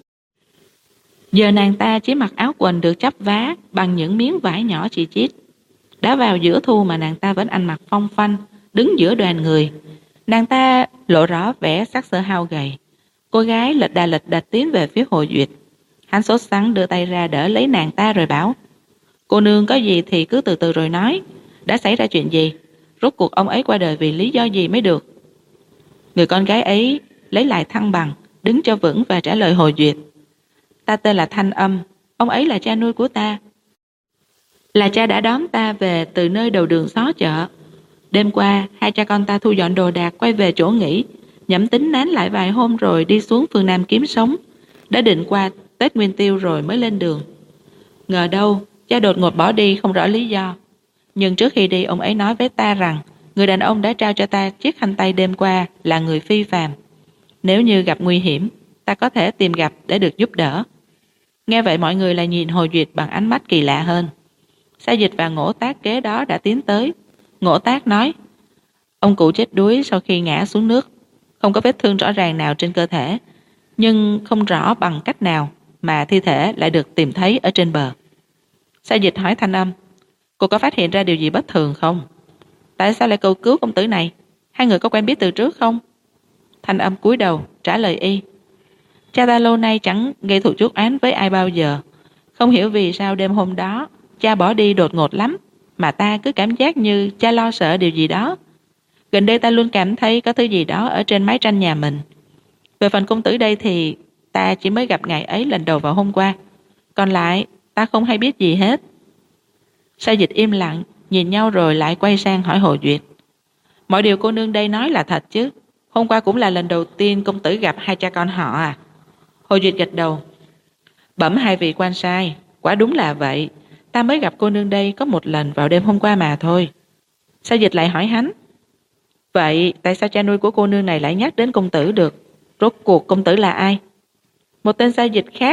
Giờ nàng ta chỉ mặc áo quần được chắp vá bằng những miếng vải nhỏ chi chít. Đã vào giữa thu mà nàng ta vẫn ăn mặc phong phanh, đứng giữa đoàn người. Nàng ta lộ rõ vẻ sắc sỡ hao gầy. Cô gái lệch đà lệch đạch tiến về phía Hồ Duyệt. Hắn sốt sắng đưa tay ra đỡ lấy nàng ta rồi bảo, cô nương có gì thì cứ từ từ rồi nói. Đã xảy ra chuyện gì? Rốt cuộc ông ấy qua đời vì lý do gì mới được? Người con gái ấy lấy lại thăng bằng, đứng cho vững và trả lời Hồ Duyệt, ta tên là Thanh Âm, ông ấy là cha nuôi của ta, là cha đã đón ta về từ nơi đầu đường xó chợ. Đêm qua hai cha con ta thu dọn đồ đạc quay về chỗ nghỉ, nhẩm tính nán lại vài hôm rồi đi xuống phương Nam kiếm sống. Đã định qua Tết Nguyên Tiêu rồi mới lên đường. Ngờ đâu cha đột ngột bỏ đi không rõ lý do. Nhưng trước khi đi ông ấy nói với ta rằng người đàn ông đã trao cho ta chiếc khăn tay đêm qua là người phi phàm. Nếu như gặp nguy hiểm, ta có thể tìm gặp để được giúp đỡ. Nghe vậy mọi người lại nhìn Hồ Duyệt bằng ánh mắt kỳ lạ hơn. Sa Dịch và Ngỗ Tác kế đó đã tiến tới. Ngỗ Tác nói, ông cụ chết đuối sau khi ngã xuống nước, không có vết thương rõ ràng nào trên cơ thể, nhưng không rõ bằng cách nào mà thi thể lại được tìm thấy ở trên bờ. Sa Dịch hỏi Thanh Âm, cô có phát hiện ra điều gì bất thường không? Tại sao lại cầu cứu công tử này? Hai người có quen biết từ trước không? Thanh Âm cúi đầu trả lời y, cha ta lâu nay chẳng gây thù chuốc oán với ai bao giờ. Không hiểu vì sao đêm hôm đó cha bỏ đi đột ngột lắm, mà ta cứ cảm giác như cha lo sợ điều gì đó. Gần đây ta luôn cảm thấy có thứ gì đó ở trên mái tranh nhà mình. Về phần công tử đây thì ta chỉ mới gặp ngài ấy lần đầu vào hôm qua, còn lại ta không hay biết gì hết. Sa Dịch im lặng nhìn nhau rồi lại quay sang hỏi Hồ Duyệt, mọi điều cô nương đây nói là thật chứ? Hôm qua cũng là lần đầu tiên công tử gặp hai cha con họ à? Hồ Duyệt gật đầu, bẩm hai vị quan sai, quả đúng là vậy. Ta mới gặp cô nương đây có một lần vào đêm hôm qua mà thôi. Sa Dịch lại hỏi hắn, vậy tại sao cha nuôi của cô nương này lại nhắc đến công tử được? Rốt cuộc công tử là ai? Một tên Sa Dịch khác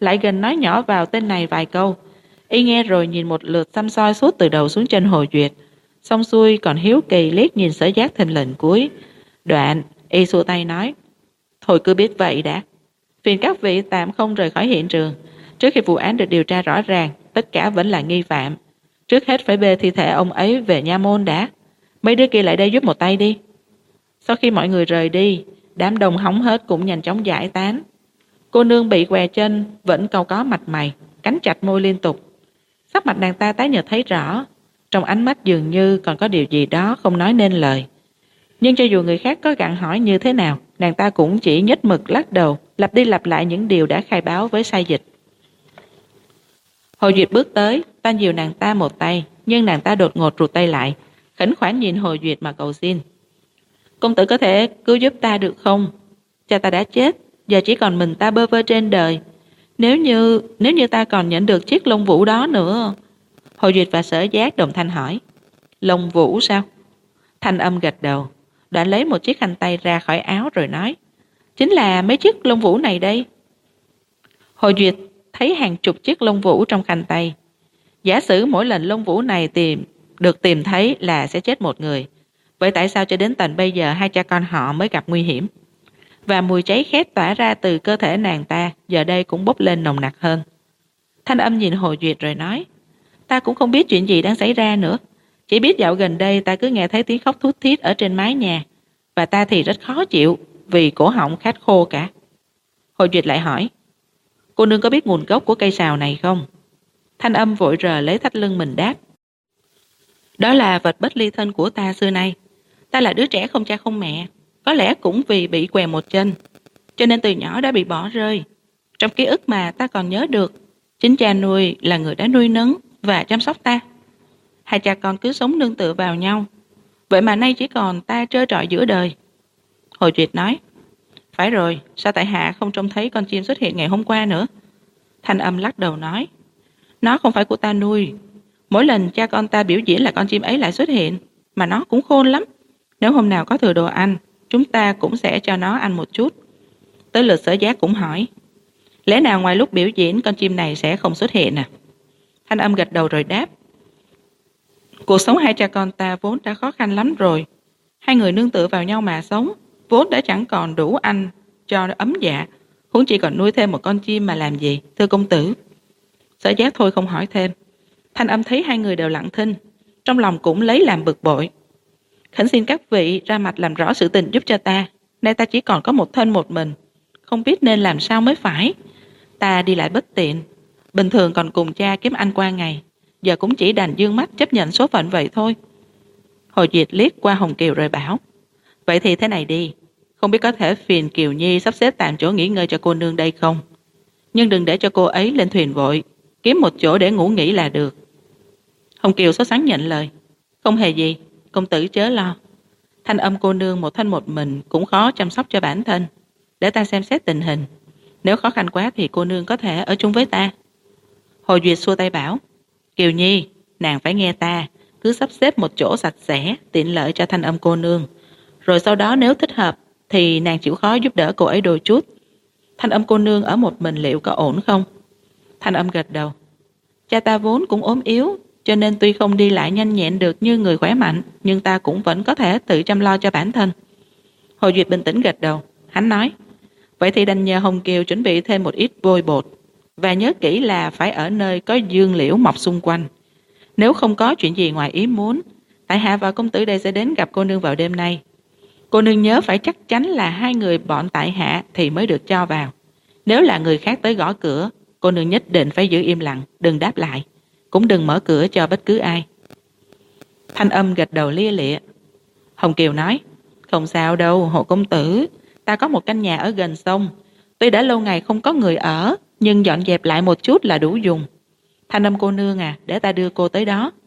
lại gần nói nhỏ vào tên này vài câu. Y nghe rồi nhìn một lượt xăm soi suốt từ đầu xuống chân Hồ Duyệt, xong xuôi còn hiếu kỳ liếc nhìn Sở Giác thình lình cuối. Đoạn Y xua tay nói: Thôi cứ biết vậy đã, phiền các vị tạm không rời khỏi hiện trường. Trước khi vụ án được điều tra rõ ràng, tất cả vẫn là nghi phạm. Trước hết phải bê thi thể ông ấy về nha môn đã. Mấy đứa kia lại đây giúp một tay đi. Sau khi mọi người rời đi, đám đông hóng hết cũng nhanh chóng giải tán. Cô nương bị què chân vẫn cau có mặt mày, cắn chặt môi liên tục. Sắc mặt nàng ta tái nhợt thấy rõ, trong ánh mắt dường như còn có điều gì đó không nói nên lời. Nhưng cho dù người khác có gặng hỏi như thế nào, nàng ta cũng chỉ nhếch mực lắc đầu, lặp đi lặp lại những điều đã khai báo với sai dịch. Hồ Duyệt bước tới, ta dìu nàng ta một tay, nhưng nàng ta đột ngột rụt tay lại, khẩn khoản nhìn Hồ Duyệt mà cầu xin. Công tử có thể cứu giúp ta được không? Cha ta đã chết, giờ chỉ còn mình ta bơ vơ trên đời. Nếu như nếu như ta còn nhận được chiếc lông vũ đó nữa. Hồ Duyệt và Sở Giác đồng thanh hỏi. Lông vũ sao? Thanh Âm gật đầu, đoạn lấy một chiếc khăn tay ra khỏi áo rồi nói. Chính là mấy chiếc lông vũ này đây. Hồ Duyệt thấy hàng chục chiếc lông vũ trong khăn tay. Giả sử mỗi lần lông vũ này tìm được tìm thấy là sẽ chết một người. Vậy tại sao cho đến tận bây giờ hai cha con họ mới gặp nguy hiểm? Và mùi cháy khét tỏa ra từ cơ thể nàng ta giờ đây cũng bốc lên nồng nặc hơn. Thanh Âm nhìn Hồ Duyệt rồi nói. Ta cũng không biết chuyện gì đang xảy ra nữa. Chỉ biết dạo gần đây ta cứ nghe thấy tiếng khóc thút thít ở trên mái nhà. Và ta thì rất khó chịu vì cổ họng khát khô cả. Hồ Duyệt lại hỏi. Cô nương có biết nguồn gốc của cây sào này không? Thanh Âm vội rờ lấy thắt lưng mình đáp. Đó là vật bất ly thân của ta xưa nay. Ta là đứa trẻ không cha không mẹ, có lẽ cũng vì bị què một chân, cho nên từ nhỏ đã bị bỏ rơi. Trong ký ức mà ta còn nhớ được, chính cha nuôi là người đã nuôi nấng và chăm sóc ta. Hai cha con cứ sống nương tựa vào nhau, vậy mà nay chỉ còn ta trơ trọi giữa đời. Hồ Duyệt nói. Phải rồi, sao tại hạ không trông thấy con chim xuất hiện ngày hôm qua nữa? Thanh Âm lắc đầu nói. Nó không phải của ta nuôi. Mỗi lần cha con ta biểu diễn là con chim ấy lại xuất hiện, mà nó cũng khôn lắm. Nếu hôm nào có thừa đồ ăn, chúng ta cũng sẽ cho nó ăn một chút. Tới lượt Sở Giác cũng hỏi. Lẽ nào ngoài lúc biểu diễn con chim này sẽ không xuất hiện à? Thanh Âm gật đầu rồi đáp. Cuộc sống hai cha con ta vốn đã khó khăn lắm rồi. Hai người nương tựa vào nhau mà sống, vốn đã chẳng còn đủ ăn cho ấm dạ, huống chỉ còn nuôi thêm một con chim mà làm gì, thưa công tử? Sở Giác thôi không hỏi thêm. Thanh Âm thấy hai người đều lặng thinh, trong lòng cũng lấy làm bực bội. Khẩn xin các vị ra mặt làm rõ sự tình giúp cho ta. Nay ta chỉ còn có một thân một mình, không biết nên làm sao mới phải. Ta đi lại bất tiện, bình thường còn cùng cha kiếm ăn qua ngày, giờ cũng chỉ đành dương mắt chấp nhận số phận vậy thôi. Hồ Duyệt liếc qua Hồng Kiều rồi bảo. Vậy thì thế này đi, không biết có thể phiền Kiều Nhi sắp xếp tạm chỗ nghỉ ngơi cho cô nương đây không? Nhưng đừng để cho cô ấy lên thuyền vội, kiếm một chỗ để ngủ nghỉ là được. Hồng Kiều sốt sắng nhận lời. Không hề gì, công tử chớ lo. Thanh Âm cô nương một thân một mình cũng khó chăm sóc cho bản thân. Để ta xem xét tình hình. Nếu khó khăn quá thì cô nương có thể ở chung với ta. Hồ Duyệt xua tay bảo. Kiều Nhi, nàng phải nghe ta, cứ sắp xếp một chỗ sạch sẽ, tiện lợi cho Thanh Âm cô nương. Rồi sau đó nếu thích hợp thì nàng chịu khó giúp đỡ cô ấy đôi chút. Thanh Âm cô nương ở một mình liệu có ổn không? Thanh Âm gật đầu. Cha ta vốn cũng ốm yếu, cho nên tuy không đi lại nhanh nhẹn được như người khỏe mạnh, nhưng ta cũng vẫn có thể tự chăm lo cho bản thân. Hồ Duyệt bình tĩnh gật đầu. Hắn nói. Vậy thì đành nhờ Hồng Kiều chuẩn bị thêm một ít vôi bột, và nhớ kỹ là phải ở nơi có dương liễu mọc xung quanh. Nếu không có chuyện gì ngoài ý muốn, tại hạ và công tử đây sẽ đến gặp cô nương vào đêm nay. Cô nương nhớ phải chắc chắn là hai người bọn tại hạ thì mới được cho vào. Nếu là người khác tới gõ cửa, cô nương nhất định phải giữ im lặng, đừng đáp lại, cũng đừng mở cửa cho bất cứ ai. Thanh Âm gật đầu lia lịa. Hồng Kiều nói. Không sao đâu Hồ công tử, ta có một căn nhà ở gần sông, tuy đã lâu ngày không có người ở, nhưng dọn dẹp lại một chút là đủ dùng. Thanh Âm cô nương à, để ta đưa cô tới đó.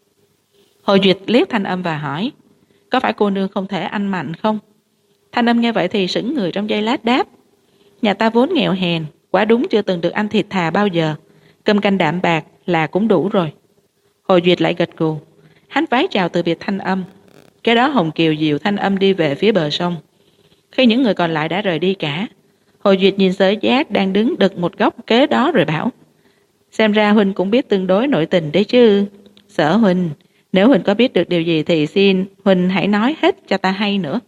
Hồ Duyệt liếc Thanh Âm và hỏi. Có phải cô nương không thể ăn mặn không? Thanh Âm nghe vậy thì sững người trong giây lát đáp. Nhà ta vốn nghèo hèn, quả đúng chưa từng được ăn thịt thà bao giờ, cơm canh đạm bạc là cũng đủ rồi. Hồ Duyệt lại gật gù. Hắn vái chào từ biệt Thanh Âm. Cái đó Hồng Kiều dìu Thanh Âm đi về phía bờ sông. Khi những người còn lại đã rời đi cả, Hồ Duyệt nhìn Sở Giác đang đứng đực một góc kế đó rồi bảo: Xem ra huynh cũng biết tương đối nội tình đấy chứ. Sở huynh, nếu huynh có biết được điều gì thì xin huynh hãy nói hết cho ta hay nữa.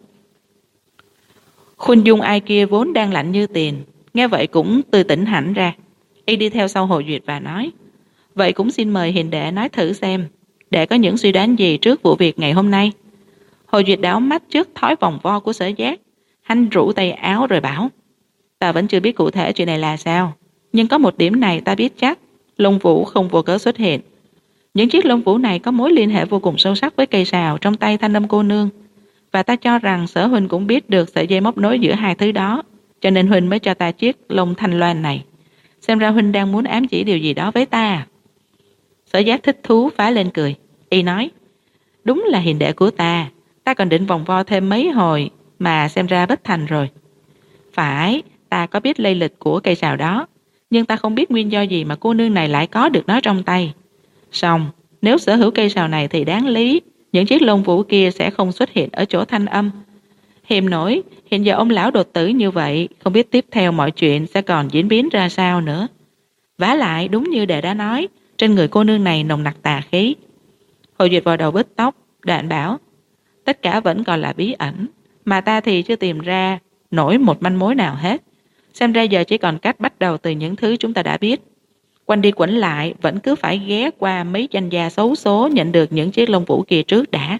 Khuynh Dung ai kia vốn đang lạnh như tiền, nghe vậy cũng tươi tỉnh hẳn ra. Y đi theo sau Hồ Duyệt và nói: Vậy cũng xin mời hiền đệ nói thử xem, đệ có những suy đoán gì trước vụ việc ngày hôm nay. Hồ Duyệt đảo mắt trước thói vòng vo của Sở Giác. Hắn rủ tay áo rồi bảo: Ta vẫn chưa biết cụ thể chuyện này là sao, nhưng có một điểm này ta biết chắc, lông vũ không vô cớ xuất hiện. Những chiếc lông vũ này có mối liên hệ vô cùng sâu sắc với cây sào trong tay Thanh Âm cô nương, và ta cho rằng Sở huynh cũng biết được sợi dây móc nối giữa hai thứ đó, cho nên huynh mới cho ta chiếc lông thanh loan này. Xem ra huynh đang muốn ám chỉ điều gì đó với ta. Sở Giác thích thú phá lên cười. Y nói: Đúng là hiền đệ của ta, ta còn định vòng vo thêm mấy hồi mà xem ra bất thành rồi. Phải, ta có biết lây lịch của cây sào đó, nhưng ta không biết nguyên do gì mà cô nương này lại có được nó trong tay. Song nếu sở hữu cây sào này thì đáng lý những chiếc lông vũ kia sẽ không xuất hiện ở chỗ Thanh Âm. Hiềm nổi, hiện giờ ông lão đột tử như vậy, không biết tiếp theo mọi chuyện sẽ còn diễn biến ra sao nữa. Vả lại đúng như đệ đã nói, trên người cô nương này nồng nặc tà khí. Hồ Duyệt vào đầu bứt tóc, đoạn bảo: Tất cả vẫn còn là bí ẩn, mà ta thì chưa tìm ra nổi một manh mối nào hết. Xem ra giờ chỉ còn cách bắt đầu từ những thứ chúng ta đã biết. Quanh đi quẩn lại vẫn cứ phải ghé qua mấy danh gia xấu số nhận được những chiếc lông vũ kia trước đã.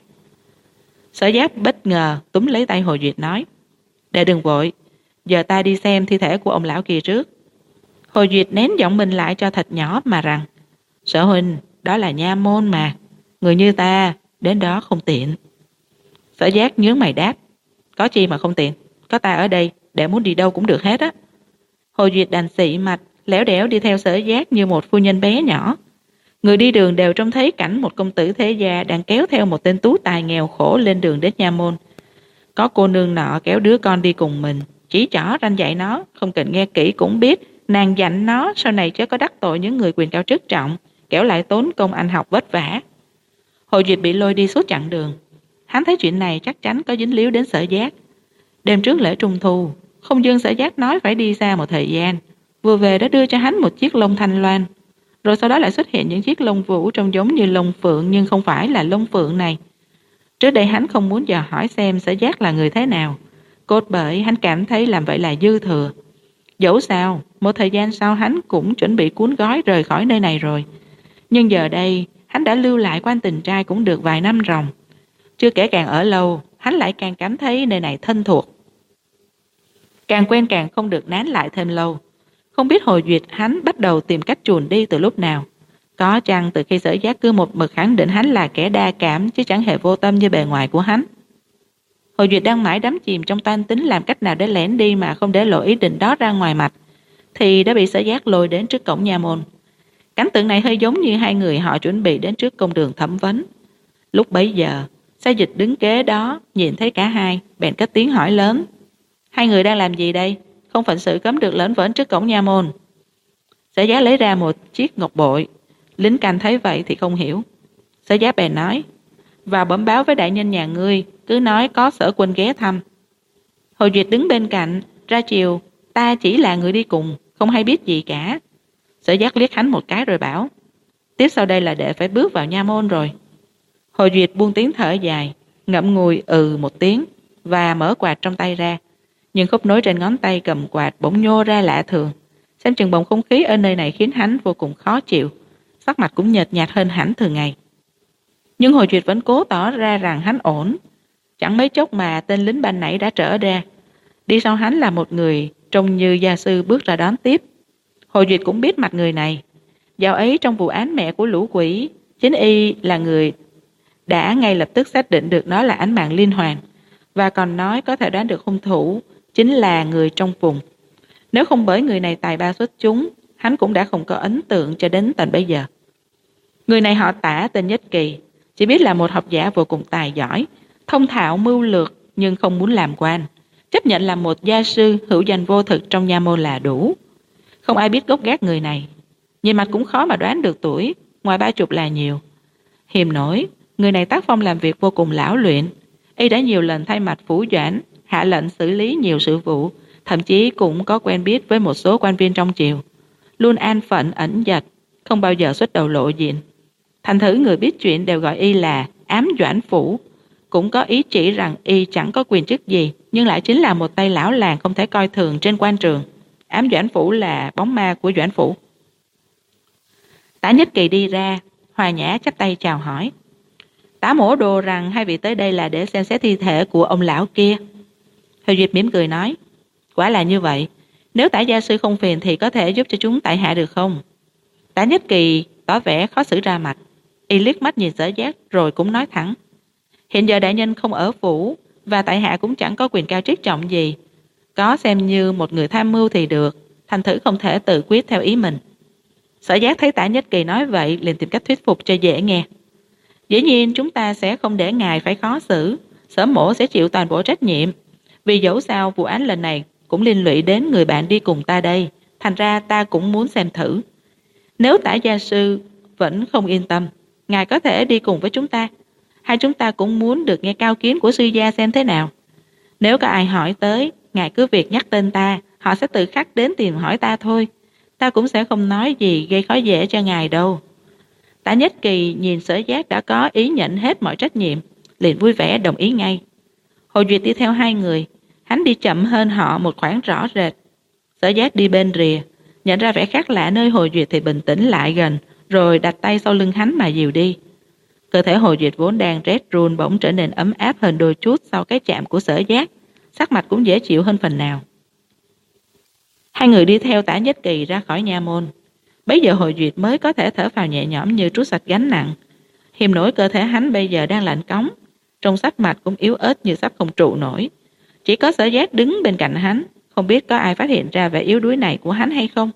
Sở Giác bất ngờ túm lấy tay Hồ Duyệt nói: Đệ đừng vội, giờ ta đi xem thi thể của ông lão kia trước. Hồ Duyệt nén giọng mình lại cho thật nhỏ mà rằng: Sở huynh, đó là nha môn mà, người như ta đến đó không tiện. Sở Giác nhướng mày đáp: Có chi mà không tiện, có ta ở đây, đệ muốn đi đâu cũng được hết á. Hồ Duyệt đành xị mặt, lẻo đẻo đi theo Sở Giác như một phu nhân bé nhỏ. Người đi đường đều trông thấy cảnh một công tử thế gia đang kéo theo một tên tú tài nghèo khổ lên đường đến nha môn. Có cô nương nọ kéo đứa con đi cùng mình, chỉ trỏ ranh dạy nó, không cần nghe kỹ cũng biết nàng dặn nó sau này chớ có đắc tội những người quyền cao chức trọng, kẻo lại tốn công anh học vất vả. Hồ Duyệt bị lôi đi suốt chặng đường. Hắn thấy chuyện này chắc chắn có dính líu đến Sở Giác. Đêm trước lễ trung thu, không dưng Sở Giác nói phải đi xa một thời gian, vừa về đã đưa cho hắn một chiếc lông thanh loan, rồi sau đó lại xuất hiện những chiếc lông vũ trông giống như lông phượng nhưng không phải là lông phượng này. Trước đây hắn không muốn dò hỏi xem Sở Giác là người thế nào, cốt bởi hắn cảm thấy làm vậy là dư thừa. Dẫu sao, một thời gian sau hắn cũng chuẩn bị cuốn gói rời khỏi nơi này rồi. Nhưng giờ đây, hắn đã lưu lại quan tình trai cũng được vài năm ròng. Chưa kể càng ở lâu, hắn lại càng cảm thấy nơi này thân thuộc. Càng quen càng không được nán lại thêm lâu. Không biết Hồ Duyệt hắn bắt đầu tìm cách chuồn đi từ lúc nào. Có chăng từ khi Sở Giác cứ một mực khẳng định hắn là kẻ đa cảm chứ chẳng hề vô tâm như bề ngoài của hắn. Hồ Duyệt đang mãi đắm chìm trong toan tính làm cách nào để lẻn đi mà không để lộ ý định đó ra ngoài mặt, thì đã bị Sở Giác lôi đến trước cổng nha môn. Cảnh tượng này hơi giống như hai người họ chuẩn bị đến trước công đường thẩm vấn. Lúc bấy giờ, Sa Dịch đứng kế đó nhìn thấy cả hai, bèn cất tiếng hỏi lớn: Hai người đang làm gì đây? Không phận sự cấm được lởn vởn trước cổng nha môn. Sở Giác lấy ra một chiếc ngọc bội. Lính canh thấy vậy thì không hiểu. Sở Giác bèn nói: Vào bẩm báo với đại nhân nhà ngươi, cứ nói có Sở Huynh ghé thăm. Hồ Duyệt đứng bên cạnh, ra chiều: Ta chỉ là người đi cùng, không hay biết gì cả. Sở Giác liếc hắn một cái rồi bảo: Tiếp sau đây là đệ phải bước vào nha môn rồi. Hồ Duyệt buông tiếng thở dài, ngậm ngùi ừ một tiếng và mở quạt trong tay ra. Nhưng khớp nối trên ngón tay cầm quạt bỗng nhô ra lạ thường. Xem chừng bầu không khí ở nơi này khiến hắn vô cùng khó chịu, sắc mặt cũng nhợt nhạt hơn hẳn thường ngày. Nhưng Hồ Duyệt vẫn cố tỏ ra rằng hắn ổn. Chẳng mấy chốc mà tên lính ban nãy đã trở ra. Đi sau hắn là một người trông như gia sư bước ra đón tiếp. Hồ Duyệt cũng biết mặt người này. Dạo ấy trong vụ án mẹ của lũ quỷ, chính y là người đã ngay lập tức xác định được nó là Ánh Mạng Liên Hoàn, và còn nói có thể đoán được hung thủ chính là người trong vùng. Nếu không bởi người này tài ba xuất chúng, hắn cũng đã không có ấn tượng cho đến tận bây giờ. Người này họ Tả, tên Nhất Kỳ, chỉ biết là một học giả vô cùng tài giỏi, thông thạo mưu lược nhưng không muốn làm quan, chấp nhận làm một gia sư hữu danh vô thực trong nha môn là đủ. Không ai biết gốc gác người này, nhìn mặt cũng khó mà đoán được tuổi, ngoài ba chục là nhiều. Hiềm nổi, người này tác phong làm việc vô cùng lão luyện. Y đã nhiều lần thay mặt phủ doãn hạ lệnh xử lý nhiều sự vụ, thậm chí cũng có quen biết với một số quan viên trong triều, luôn an phận ẩn dật, không bao giờ xuất đầu lộ diện. Thành thử người biết chuyện đều gọi y là ám doãn phủ, cũng có ý chỉ rằng y chẳng có quyền chức gì, nhưng lại chính là một tay lão làng không thể coi thường trên quan trường. Ám doãn phủ là bóng ma của doãn phủ. Tả Nhất Kỳ đi ra, hòa nhã chắp tay chào hỏi. Tả mổ đồ rằng hai vị tới đây là để xem xét thi thể của ông lão kia. Hồ Duyệt mỉm cười nói, quả là như vậy, nếu tả gia sư không phiền thì có thể giúp cho chúng tại hạ được không? Tả Nhất Kỳ tỏ vẻ khó xử ra mặt, y liếc mắt nhìn Sở Giác rồi cũng nói thẳng, hiện giờ đại nhân không ở phủ và tại hạ cũng chẳng có quyền cao chức trọng gì, có xem như một người tham mưu thì được, thành thử không thể tự quyết theo ý mình. Sở Giác thấy Tả Nhất Kỳ nói vậy liền tìm cách thuyết phục cho dễ nghe. Dĩ nhiên chúng ta sẽ không để ngài phải khó xử, Sở mổ sẽ chịu toàn bộ trách nhiệm, vì dẫu sao vụ án lần này cũng liên lụy đến người bạn đi cùng ta đây, thành ra ta cũng muốn xem thử. Nếu Tả gia sư vẫn không yên tâm, ngài có thể đi cùng với chúng ta, hai chúng ta cũng muốn được nghe cao kiến của sư gia xem thế nào. Nếu có ai hỏi tới, ngài cứ việc nhắc tên ta, họ sẽ tự khắc đến tìm hỏi ta thôi, ta cũng sẽ không nói gì gây khó dễ cho ngài đâu. Tả Nhất Kỳ nhìn Sở Giác đã có ý nhận hết mọi trách nhiệm, liền vui vẻ đồng ý ngay. Hồ Duyệt đi theo hai người, hắn đi chậm hơn họ một khoảng rõ rệt. Sở Giác đi bên rìa, nhận ra vẻ khác lạ nơi Hồ Duyệt thì bình tĩnh lại gần, rồi đặt tay sau lưng hắn mà dìu đi. Cơ thể Hồ Duyệt vốn đang rét run bỗng trở nên ấm áp hơn đôi chút sau cái chạm của Sở Giác, sắc mặt cũng dễ chịu hơn phần nào. Hai người đi theo Tả Nhất Kỳ ra khỏi nha môn. Bấy giờ Hồ Duyệt mới có thể thở phào nhẹ nhõm như trút sạch gánh nặng. Hiềm nổi cơ thể hắn bây giờ đang lạnh cống, trong sắc mặt cũng yếu ớt như sắp không trụ nổi. Chỉ có Sở Giác đứng bên cạnh hắn, không biết có ai phát hiện ra vẻ yếu đuối này của hắn hay không.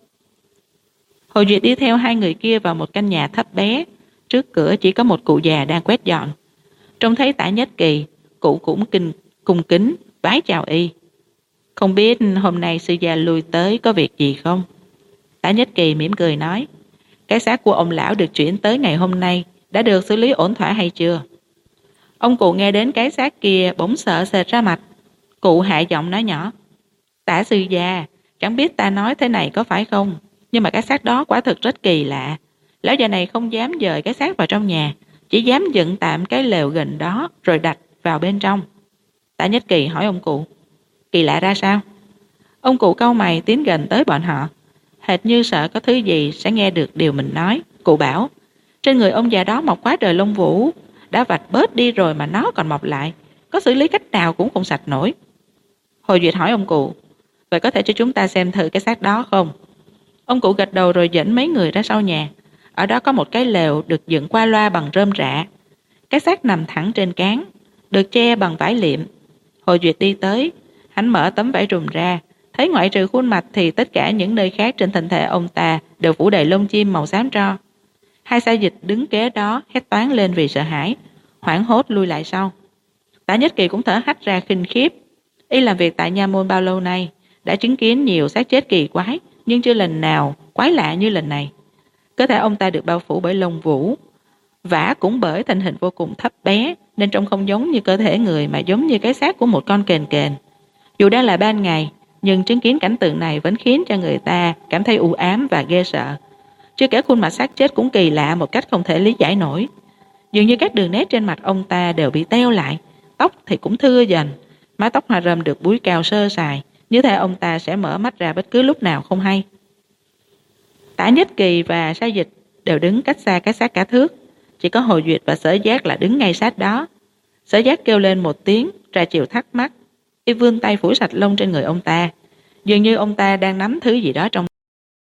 Hồ Duyệt đi theo hai người kia vào một căn nhà thấp bé, trước cửa chỉ có một cụ già đang quét dọn. Trông thấy Tả Nhất Kỳ, cụ cũng kinh cung kính vái chào y. Không biết hôm nay sư gia lui tới có việc gì không? Tả Nhất Kỳ mỉm cười nói, cái xác của ông lão được chuyển tới ngày hôm nay đã được xử lý ổn thỏa hay chưa? Ông cụ nghe đến cái xác kia bỗng sợ sệt ra mặt. Cụ hạ giọng nói nhỏ, Tả sư gia, chẳng biết ta nói thế này có phải không, nhưng mà cái xác đó quả thực rất kỳ lạ. Lão già này không dám dời cái xác vào trong nhà, chỉ dám dựng tạm cái lều gần đó rồi đặt vào bên trong. Tả Nhất Kỳ hỏi ông cụ, kỳ lạ ra sao? Ông cụ cau mày tiến gần tới bọn họ, hệt như sợ có thứ gì sẽ nghe được điều mình nói. Cụ bảo, trên người ông già đó mọc quá trời lông vũ, đã vạch bớt đi rồi mà nó còn mọc lại, có xử lý cách nào cũng không sạch nổi. Hồ Duyệt hỏi ông cụ, vậy có thể cho chúng ta xem thử cái xác đó không? Ông cụ gật đầu rồi dẫn mấy người ra sau nhà. Ở đó có một cái lều được dựng qua loa bằng rơm rạ. Cái xác nằm thẳng trên cán, được che bằng vải liệm. Hồ Duyệt đi tới, hắn mở tấm vải rùm ra, thấy ngoại trừ khuôn mặt thì tất cả những nơi khác trên thân thể ông ta đều phủ đầy lông chim màu xám tro. Hai sa dịch đứng kế đó hét toáng lên vì sợ hãi, hoảng hốt lui lại sau. Tả Nhất Kỳ cũng thở hắt ra khinh khiếp. Y làm việc tại nha môn bao lâu nay, đã chứng kiến nhiều xác chết kỳ quái, nhưng chưa lần nào quái lạ như lần này. Cơ thể ông ta được bao phủ bởi lông vũ, vả cũng bởi thân hình vô cùng thấp bé, nên trông không giống như cơ thể người mà giống như cái xác của một con kền kền. Dù đang là ban ngày, nhưng chứng kiến cảnh tượng này vẫn khiến cho người ta cảm thấy u ám và ghê sợ. Chưa kể khuôn mặt xác chết cũng kỳ lạ một cách không thể lý giải nổi. Dường như các đường nét trên mặt ông ta đều bị teo lại, tóc thì cũng thưa dần, mái tóc hoa râm được búi cao sơ sài, như thể ông ta sẽ mở mắt ra bất cứ lúc nào không hay. Tả Nhất Kỳ và Sa Dịch đều đứng cách xa cái xác cả thước, chỉ có Hồ Duyệt và Sở Giác là đứng ngay sát đó. Sở Giác kêu lên một tiếng, ra chiều thắc mắc, y vươn tay phủi sạch lông trên người ông ta, dường như ông ta đang nắm thứ gì đó trong.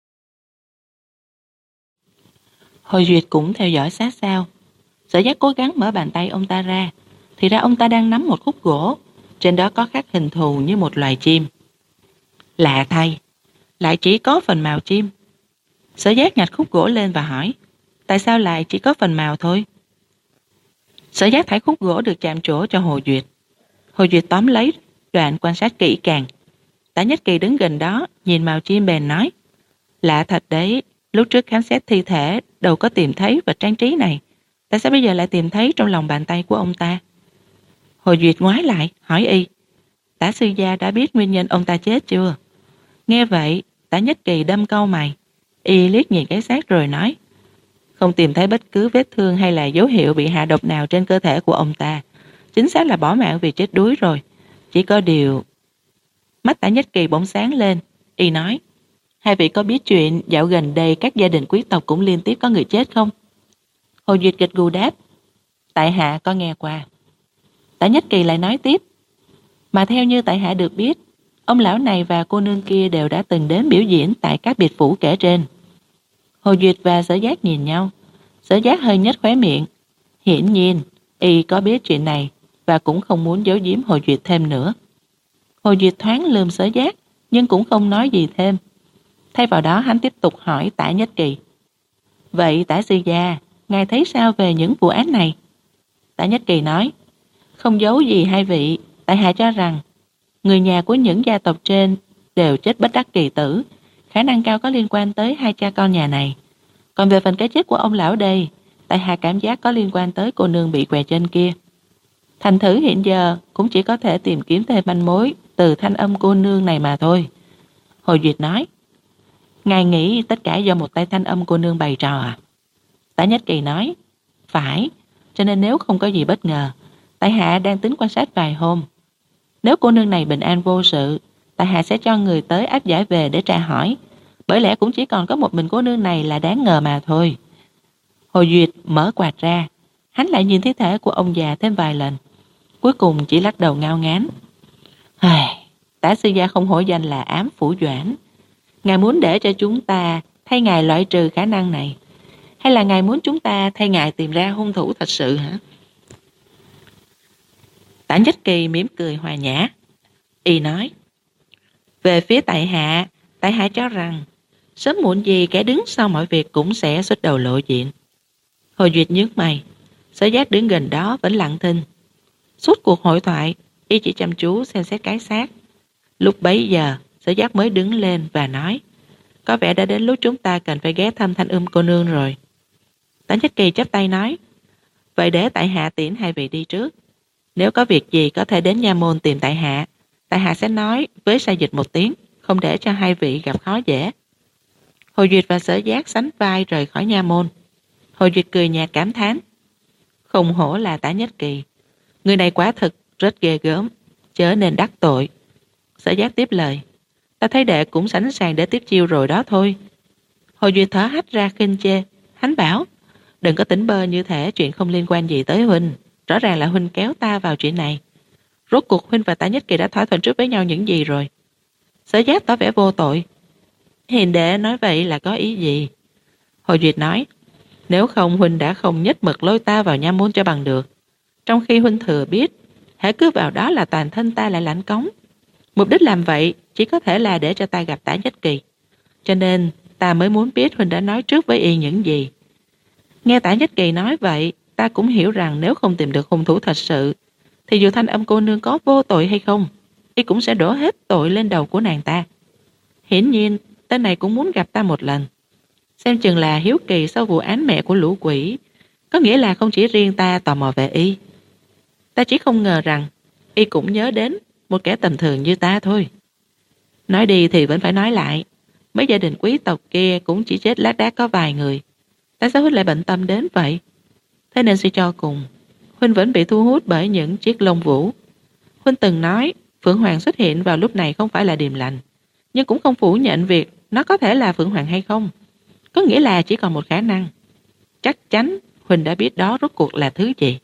Hồ Duyệt cũng theo dõi sát sao. Sở Giác cố gắng mở bàn tay ông ta ra, thì ra ông ta đang nắm một khúc gỗ, trên đó có khắc hình thù như một loài chim. Lạ thay, lại chỉ có phần mào chim. Sở Giác nhặt khúc gỗ lên và hỏi, tại sao lại chỉ có phần mào thôi? Sở Giác thải khúc gỗ được chạm trổ cho Hồ Duyệt. Hồ Duyệt tóm lấy, đoạn quan sát kỹ càng. Tả Nhất Kỳ đứng gần đó, nhìn mào chim bèn nói, lạ thật đấy, lúc trước khám xét thi thể đâu có tìm thấy vật trang trí này, tại sao bây giờ lại tìm thấy trong lòng bàn tay của ông ta? Hồ Duyệt ngoái lại, hỏi y, Tả sư gia đã biết nguyên nhân ông ta chết chưa? Nghe vậy, Tả Nhất Kỳ đâm cau mày. Y liếc nhìn cái xác rồi nói, không tìm thấy bất cứ vết thương hay là dấu hiệu bị hạ độc nào trên cơ thể của ông ta. Chính xác là bỏ mạng vì chết đuối rồi. Chỉ có điều... Mắt Tả Nhất Kỳ bỗng sáng lên. Y nói, hai vị có biết chuyện dạo gần đây các gia đình quý tộc cũng liên tiếp có người chết không? Hồ Duyệt gật gù đáp, tại hạ có nghe qua. Tả Nhất Kỳ lại nói tiếp, mà theo như tại hạ được biết, ông lão này và cô nương kia đều đã từng đến biểu diễn tại các biệt phủ kể trên. Hồ Duyệt và Sở Giác nhìn nhau. Sở Giác hơi nhếch khóe miệng. Hiển nhiên, y có biết chuyện này và cũng không muốn giấu giếm Hồ Duyệt thêm nữa. Hồ Duyệt thoáng lườm Sở Giác, nhưng cũng không nói gì thêm. Thay vào đó hắn tiếp tục hỏi Tả Nhất Kỳ. Vậy Tả sư gia, ngài thấy sao về những vụ án này? Tả Nhất Kỳ nói, không giấu gì hai vị, tại hạ cho rằng người nhà của những gia tộc trên đều chết bất đắc kỳ tử, khả năng cao có liên quan tới hai cha con nhà này. Còn về phần cái chết của ông lão đây, tại hạ cảm giác có liên quan tới cô nương bị què chân kia. Thành thử hiện giờ cũng chỉ có thể tìm kiếm thêm manh mối từ thanh âm cô nương này mà thôi. Hồ Duyệt nói, ngài nghĩ tất cả do một tay thanh âm cô nương bày trò à? Tả Nhất Kỳ nói, phải, cho nên nếu không có gì bất ngờ, tại hạ đang tính quan sát vài hôm. Nếu cô nương này bình an vô sự, tại hạ sẽ cho người tới áp giải về để tra hỏi. Bởi lẽ cũng chỉ còn có một mình cô nương này là đáng ngờ mà thôi. Hồ Duyệt mở quạt ra, hắn lại nhìn thi thể của ông già thêm vài lần. Cuối cùng chỉ lắc đầu ngao ngán. Tả sư gia không hổ danh là ám phủ doãn. Ngài muốn để cho chúng ta thay ngài loại trừ khả năng này, hay là ngài muốn chúng ta thay ngài tìm ra hung thủ thật sự hả? Tả Nhất Kỳ mỉm cười hòa nhã. Y nói, về phía tại hạ, tại hạ cho rằng sớm muộn gì kẻ đứng sau mọi việc cũng sẽ xuất đầu lộ diện. Hồ Duyệt nhướng mày. Sở Giác đứng gần đó vẫn lặng thinh. Suốt cuộc hội thoại, y chỉ chăm chú xem xét cái xác. Lúc bấy giờ, Sở Giác mới đứng lên và nói, có vẻ đã đến lúc chúng ta cần phải ghé thăm Thanh Âm cô nương rồi. Tả Nhất Kỳ chắp tay nói, vậy để tại hạ tiễn hai vị đi trước. Nếu có việc gì có thể đến nha môn tìm tại hạ, tại hạ sẽ nói với Sa Dịch một tiếng, không để cho hai vị gặp khó dễ. Hồ Duyệt và Sở Giác sánh vai rời khỏi nha môn. Hồ Duyệt cười nhạt cảm thán, không hổ là Tả Nhất Kỳ, người này quả thực rất ghê gớm, chớ nên đắc tội. Sở Giác tiếp lời, ta thấy đệ cũng sẵn sàng để tiếp chiêu rồi đó thôi. Hồ Duyệt thở hắt ra khinh chê. Hắn bảo, đừng có tỉnh bơ như thể chuyện không liên quan gì tới huynh. Rõ ràng là huynh kéo ta vào chuyện này. Rốt cuộc huynh và Tả Nhất Kỳ đã thỏa thuận trước với nhau những gì rồi? Sở Giác tỏ vẻ vô tội. Hiền đệ nói vậy là có ý gì? Hồ Duyệt nói, nếu không huynh đã không nhất mực lôi ta vào nha môn cho bằng được. Trong khi huynh thừa biết, hễ cứ vào đó là toàn thân ta lại lãnh cống. Mục đích làm vậy chỉ có thể là để cho ta gặp Tả Nhất Kỳ. Cho nên ta mới muốn biết huynh đã nói trước với y những gì. Nghe Tả Nhất Kỳ nói vậy, ta cũng hiểu rằng nếu không tìm được hung thủ thật sự, thì dù Thanh Âm cô nương có vô tội hay không, y cũng sẽ đổ hết tội lên đầu của nàng ta. Hiển nhiên, tên này cũng muốn gặp ta một lần. Xem chừng là hiếu kỳ sau vụ án mẹ của lũ quỷ, có nghĩa là không chỉ riêng ta tò mò về y. Ta chỉ không ngờ rằng y cũng nhớ đến một kẻ tầm thường như ta thôi. Nói đi thì vẫn phải nói lại, mấy gia đình quý tộc kia cũng chỉ chết lác đác có vài người. Tại sao huynh lại bận tâm đến vậy? Thế nên suy cho cùng, huynh vẫn bị thu hút bởi những chiếc lông vũ. Huynh từng nói Phượng Hoàng xuất hiện vào lúc này không phải là điềm lành, nhưng cũng không phủ nhận việc nó có thể là Phượng Hoàng hay không. Có nghĩa là chỉ còn một khả năng. Chắc chắn huynh đã biết đó rốt cuộc là thứ gì.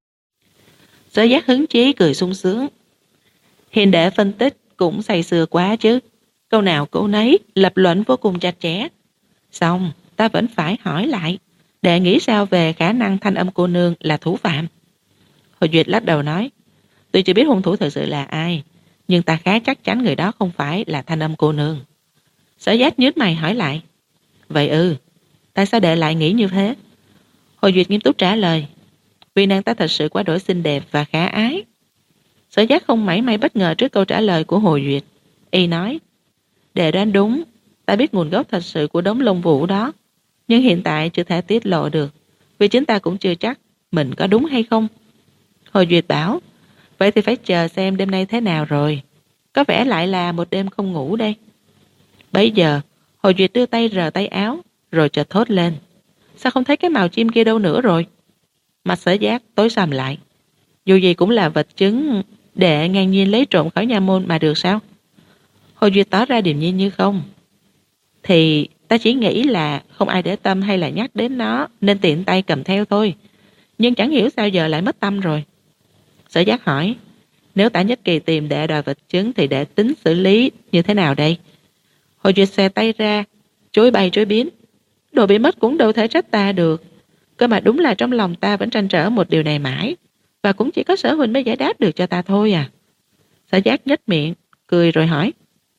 Sở Giác hứng chí cười sung sướng. Hiền đệ phân tích cũng say sưa quá chứ. Câu nào câu nấy lập luận vô cùng chặt chẽ. Xong, ta vẫn phải hỏi lại, đệ nghĩ sao về khả năng Thanh Âm cô nương là thủ phạm? Hồ Duyệt lắc đầu nói, tuy chưa biết hung thủ thực sự là ai, nhưng ta khá chắc chắn người đó không phải là Thanh Âm cô nương. Sở Giác nhếch mày hỏi lại, vậy ư, tại sao đệ lại nghĩ như thế? Hồ Duyệt nghiêm túc trả lời, vì nàng ta thật sự quá đổi xinh đẹp và khả ái. Sở Giác không mảy may bất ngờ trước câu trả lời của Hồ Duyệt. Y nói, đệ đoán đúng, ta biết nguồn gốc thật sự của đống lông vũ đó, nhưng hiện tại chưa thể tiết lộ được, vì chính ta cũng chưa chắc mình có đúng hay không. Hồ Duyệt bảo, Vậy thì phải chờ xem đêm nay thế nào rồi. Có vẻ lại là một đêm không ngủ đây. Bấy giờ, Hồ Duyệt đưa tay rờ tay áo, rồi chợt thốt lên. Sao không thấy cái mào chim kia đâu nữa rồi? Mặt Sở Giác tối sầm lại. Dù gì cũng là vật chứng để ngang nhiên lấy trộm khỏi nha môn mà được sao? Hồ Duyệt tỏ ra điềm nhiên như không. Thì ta chỉ nghĩ là không ai để tâm hay là nhắc đến nó nên tiện tay cầm theo thôi. Nhưng chẳng hiểu sao giờ lại mất tâm rồi. Sở Giác hỏi, nếu Tả Nhất Kỳ tìm đệ đòi vật chứng thì đệ tính xử lý như thế nào đây? Hồ Duyệt xòe tay ra, chối bay chối biến. Đồ bị mất cũng đâu thể trách ta được. Cơ mà đúng là trong lòng ta vẫn trăn trở một điều này mãi, và cũng chỉ có Sở huynh mới giải đáp được cho ta thôi à. Sở Giác nhếch miệng, cười rồi hỏi,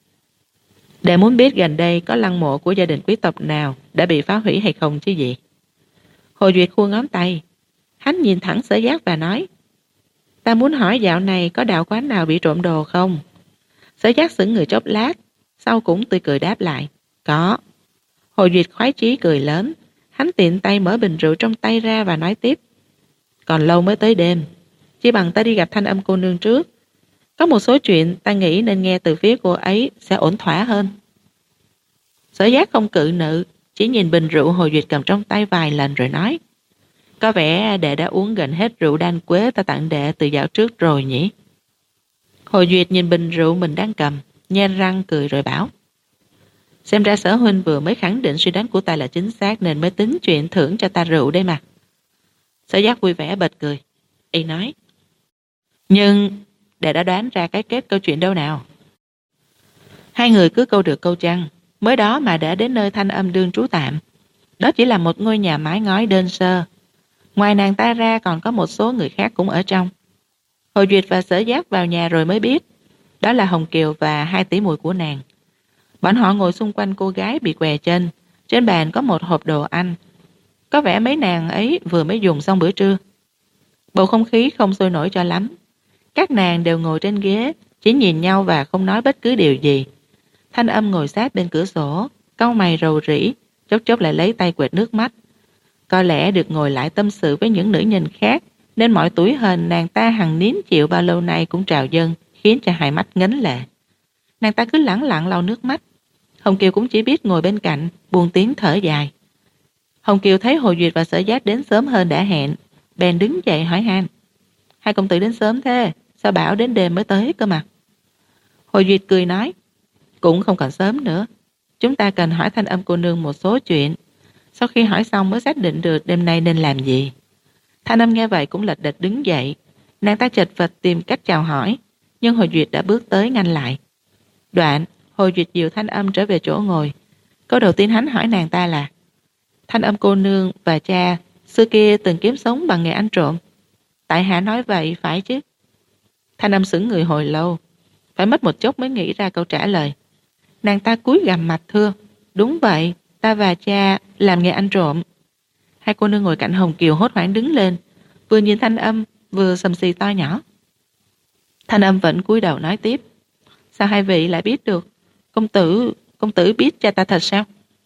đệ muốn biết gần đây có lăng mộ của gia đình quý tộc nào đã bị phá hủy hay không chứ gì? Hồ Duyệt khua ngón tay. Hắn nhìn thẳng Sở Giác và nói, ta muốn hỏi dạo này có đạo quán nào bị trộm đồ không? Sở Giác sững người chốc lát, sau cũng tươi cười đáp lại, có. Hồ Duyệt khoái chí cười lớn. Hắn tiện tay mở bình rượu trong tay ra và nói tiếp, còn lâu mới tới đêm, chỉ bằng ta đi gặp Thanh Âm cô nương trước. Có một số chuyện ta nghĩ nên nghe từ phía cô ấy sẽ ổn thỏa hơn. Sở Giác không cự nữ, chỉ nhìn bình rượu Hồ Duyệt cầm trong tay vài lần rồi nói, có vẻ đệ đã uống gần hết rượu đan quế ta tặng đệ từ dạo trước rồi nhỉ? Hồ Duyệt nhìn bình rượu mình đang cầm, nhe răng cười rồi bảo, xem ra Sở huynh vừa mới khẳng định suy đoán của ta là chính xác nên mới tính chuyện thưởng cho ta rượu đây mà. Sở Giác vui vẻ bật cười. Y nói, nhưng đệ đã đoán ra cái kết câu chuyện đâu nào? Hai người cứ câu được câu chăng, mới đó mà đã đến nơi Thanh Âm đương trú tạm. Đó chỉ là một ngôi nhà mái ngói đơn sơ. Ngoài nàng ta ra còn có một số người khác cũng ở trong. Hồ Duyệt và Sở Giác vào nhà rồi mới biết, đó là Hồng Kiều và hai tỷ muội của nàng. Bọn họ ngồi xung quanh cô gái bị què chân. Trên bàn có một hộp đồ ăn. Có vẻ mấy nàng ấy vừa mới dùng xong bữa trưa. Bầu không khí không sôi nổi cho lắm. Các nàng đều ngồi trên ghế, chỉ nhìn nhau và không nói bất cứ điều gì. Thanh Âm ngồi sát bên cửa sổ, cau mày rầu rĩ, chốc chốc lại lấy tay quệt nước mắt. Có lẽ được ngồi lại tâm sự với những nữ nhân khác, nên mọi tuổi hờn nàng ta hằng nín chịu bao lâu nay cũng trào dâng, khiến cho hai mắt ngấn lệ. Nàng ta cứ lẳng lặng lau nước mắt. Hồng Kiều cũng chỉ biết ngồi bên cạnh, buồn tiếng thở dài. Hồng Kiều thấy Hồ Duyệt và Sở Giác đến sớm hơn đã hẹn, bèn đứng dậy hỏi han, hai công tử đến sớm thế, sao bảo đến đêm mới tới cơ mà? Hồ Duyệt cười nói, cũng không còn sớm nữa, chúng ta cần hỏi Thanh Âm cô nương một số chuyện, sau khi hỏi xong mới xác định được đêm nay nên làm gì. Thanh Âm nghe vậy cũng lật đật đứng dậy. Nàng ta chật vật tìm cách chào hỏi, nhưng Hồ Duyệt đã bước tới ngăn lại. Đoạn Hồ Duyệt dìu Thanh Âm trở về chỗ ngồi. Câu đầu tiên hắn hỏi nàng ta là, Thanh Âm cô nương và cha xưa kia từng kiếm sống bằng nghề ăn trộm. Tại hạ nói vậy phải chứ? Thanh Âm sững người hồi lâu, phải mất một chốc mới nghĩ ra câu trả lời. Nàng ta cúi gằm mặt thưa, đúng vậy, ta và cha làm nghề ăn trộm. Hai cô nương ngồi cạnh Hồng Kiều hốt hoảng đứng lên, vừa nhìn Thanh Âm vừa sầm xì to nhỏ. Thanh Âm vẫn cúi đầu nói tiếp, sao hai vị lại biết được? Công tử, công tử biết cha ta thật sao?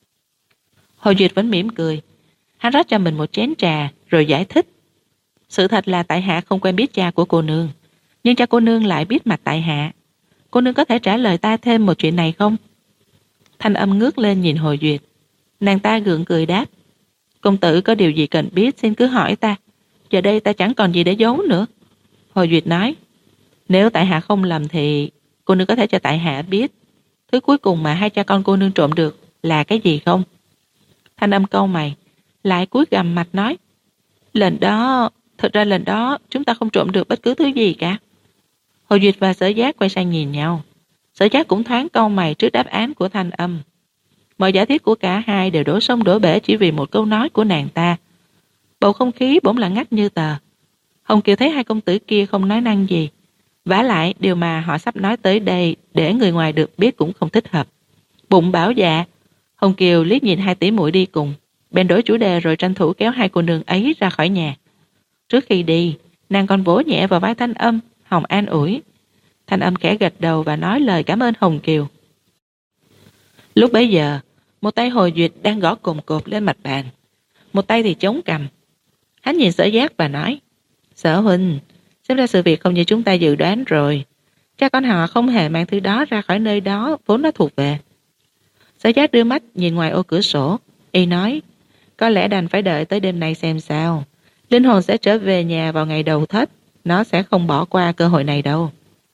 Hồ Duyệt vẫn mỉm cười. Hắn rót cho mình một chén trà rồi giải thích, sự thật là tại hạ không quen biết cha của cô nương, nhưng cha cô nương lại biết mặt tại hạ. Cô nương có thể trả lời ta thêm một chuyện này không? Thanh Âm ngước lên nhìn Hồ Duyệt. Nàng ta gượng cười đáp, công tử có điều gì cần biết xin cứ hỏi ta, giờ đây ta chẳng còn gì để giấu nữa. Hồ Duyệt nói, nếu tại hạ không lầm thì cô nương có thể cho tại hạ biết thứ cuối cùng mà hai cha con cô nương trộm được là cái gì không? Thanh Âm cau mày, lại cúi gằm mặt nói, lần đó, thật ra lần đó chúng ta không trộm được bất cứ thứ gì cả. Hồ Duyệt và Sở Giác quay sang nhìn nhau. Sở Giác cũng thoáng cau mày trước đáp án của Thanh Âm. Mọi giả thiết của cả hai đều đổ sông đổ bể chỉ vì một câu nói của nàng ta. Bầu không khí bỗng lặng ngắt như tờ. Hồng Kiều thấy hai công tử kia không nói năng gì. Vả lại điều mà họ sắp nói tới đây để người ngoài được biết cũng không thích hợp. Bụng bảo dạ, Hồng Kiều liếc nhìn hai tỷ muội đi cùng, bèn đổi chủ đề rồi tranh thủ kéo hai cô nương ấy ra khỏi nhà. Trước khi đi, nàng còn vỗ nhẹ vào vai Thanh Âm, hòng an ủi. Thanh Âm khẽ gật đầu và nói lời cảm ơn Hồng Kiều. Lúc bấy giờ, một tay Hồ Duyệt đang gõ cồn cột lên mặt bàn, một tay thì chống cằm. Hắn nhìn Sở Giác và nói, Sở huynh, Xem ra sự việc không như chúng ta dự đoán rồi. Cha con họ không hề mang thứ đó ra khỏi nơi đó vốn nó thuộc về. Sở Giác đưa mắt nhìn ngoài ô cửa sổ. Y nói, có lẽ đành phải đợi tới đêm nay xem sao. Linh hồn sẽ trở về nhà vào ngày đầu Tết. Nó sẽ không bỏ qua cơ hội này đâu.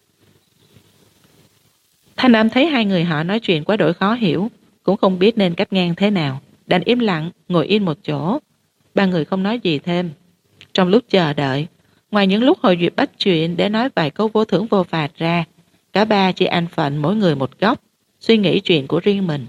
Thanh Âm thấy hai người họ nói chuyện quá đổi khó hiểu, cũng không biết nên cắt ngang thế nào, đành im lặng ngồi yên một chỗ. Ba người không nói gì thêm. Trong lúc chờ đợi, ngoài những lúc Hồ Duyệt bắt chuyện để nói vài câu vô thưởng vô phạt ra, cả ba chỉ an phận mỗi người một góc, suy nghĩ chuyện của riêng mình.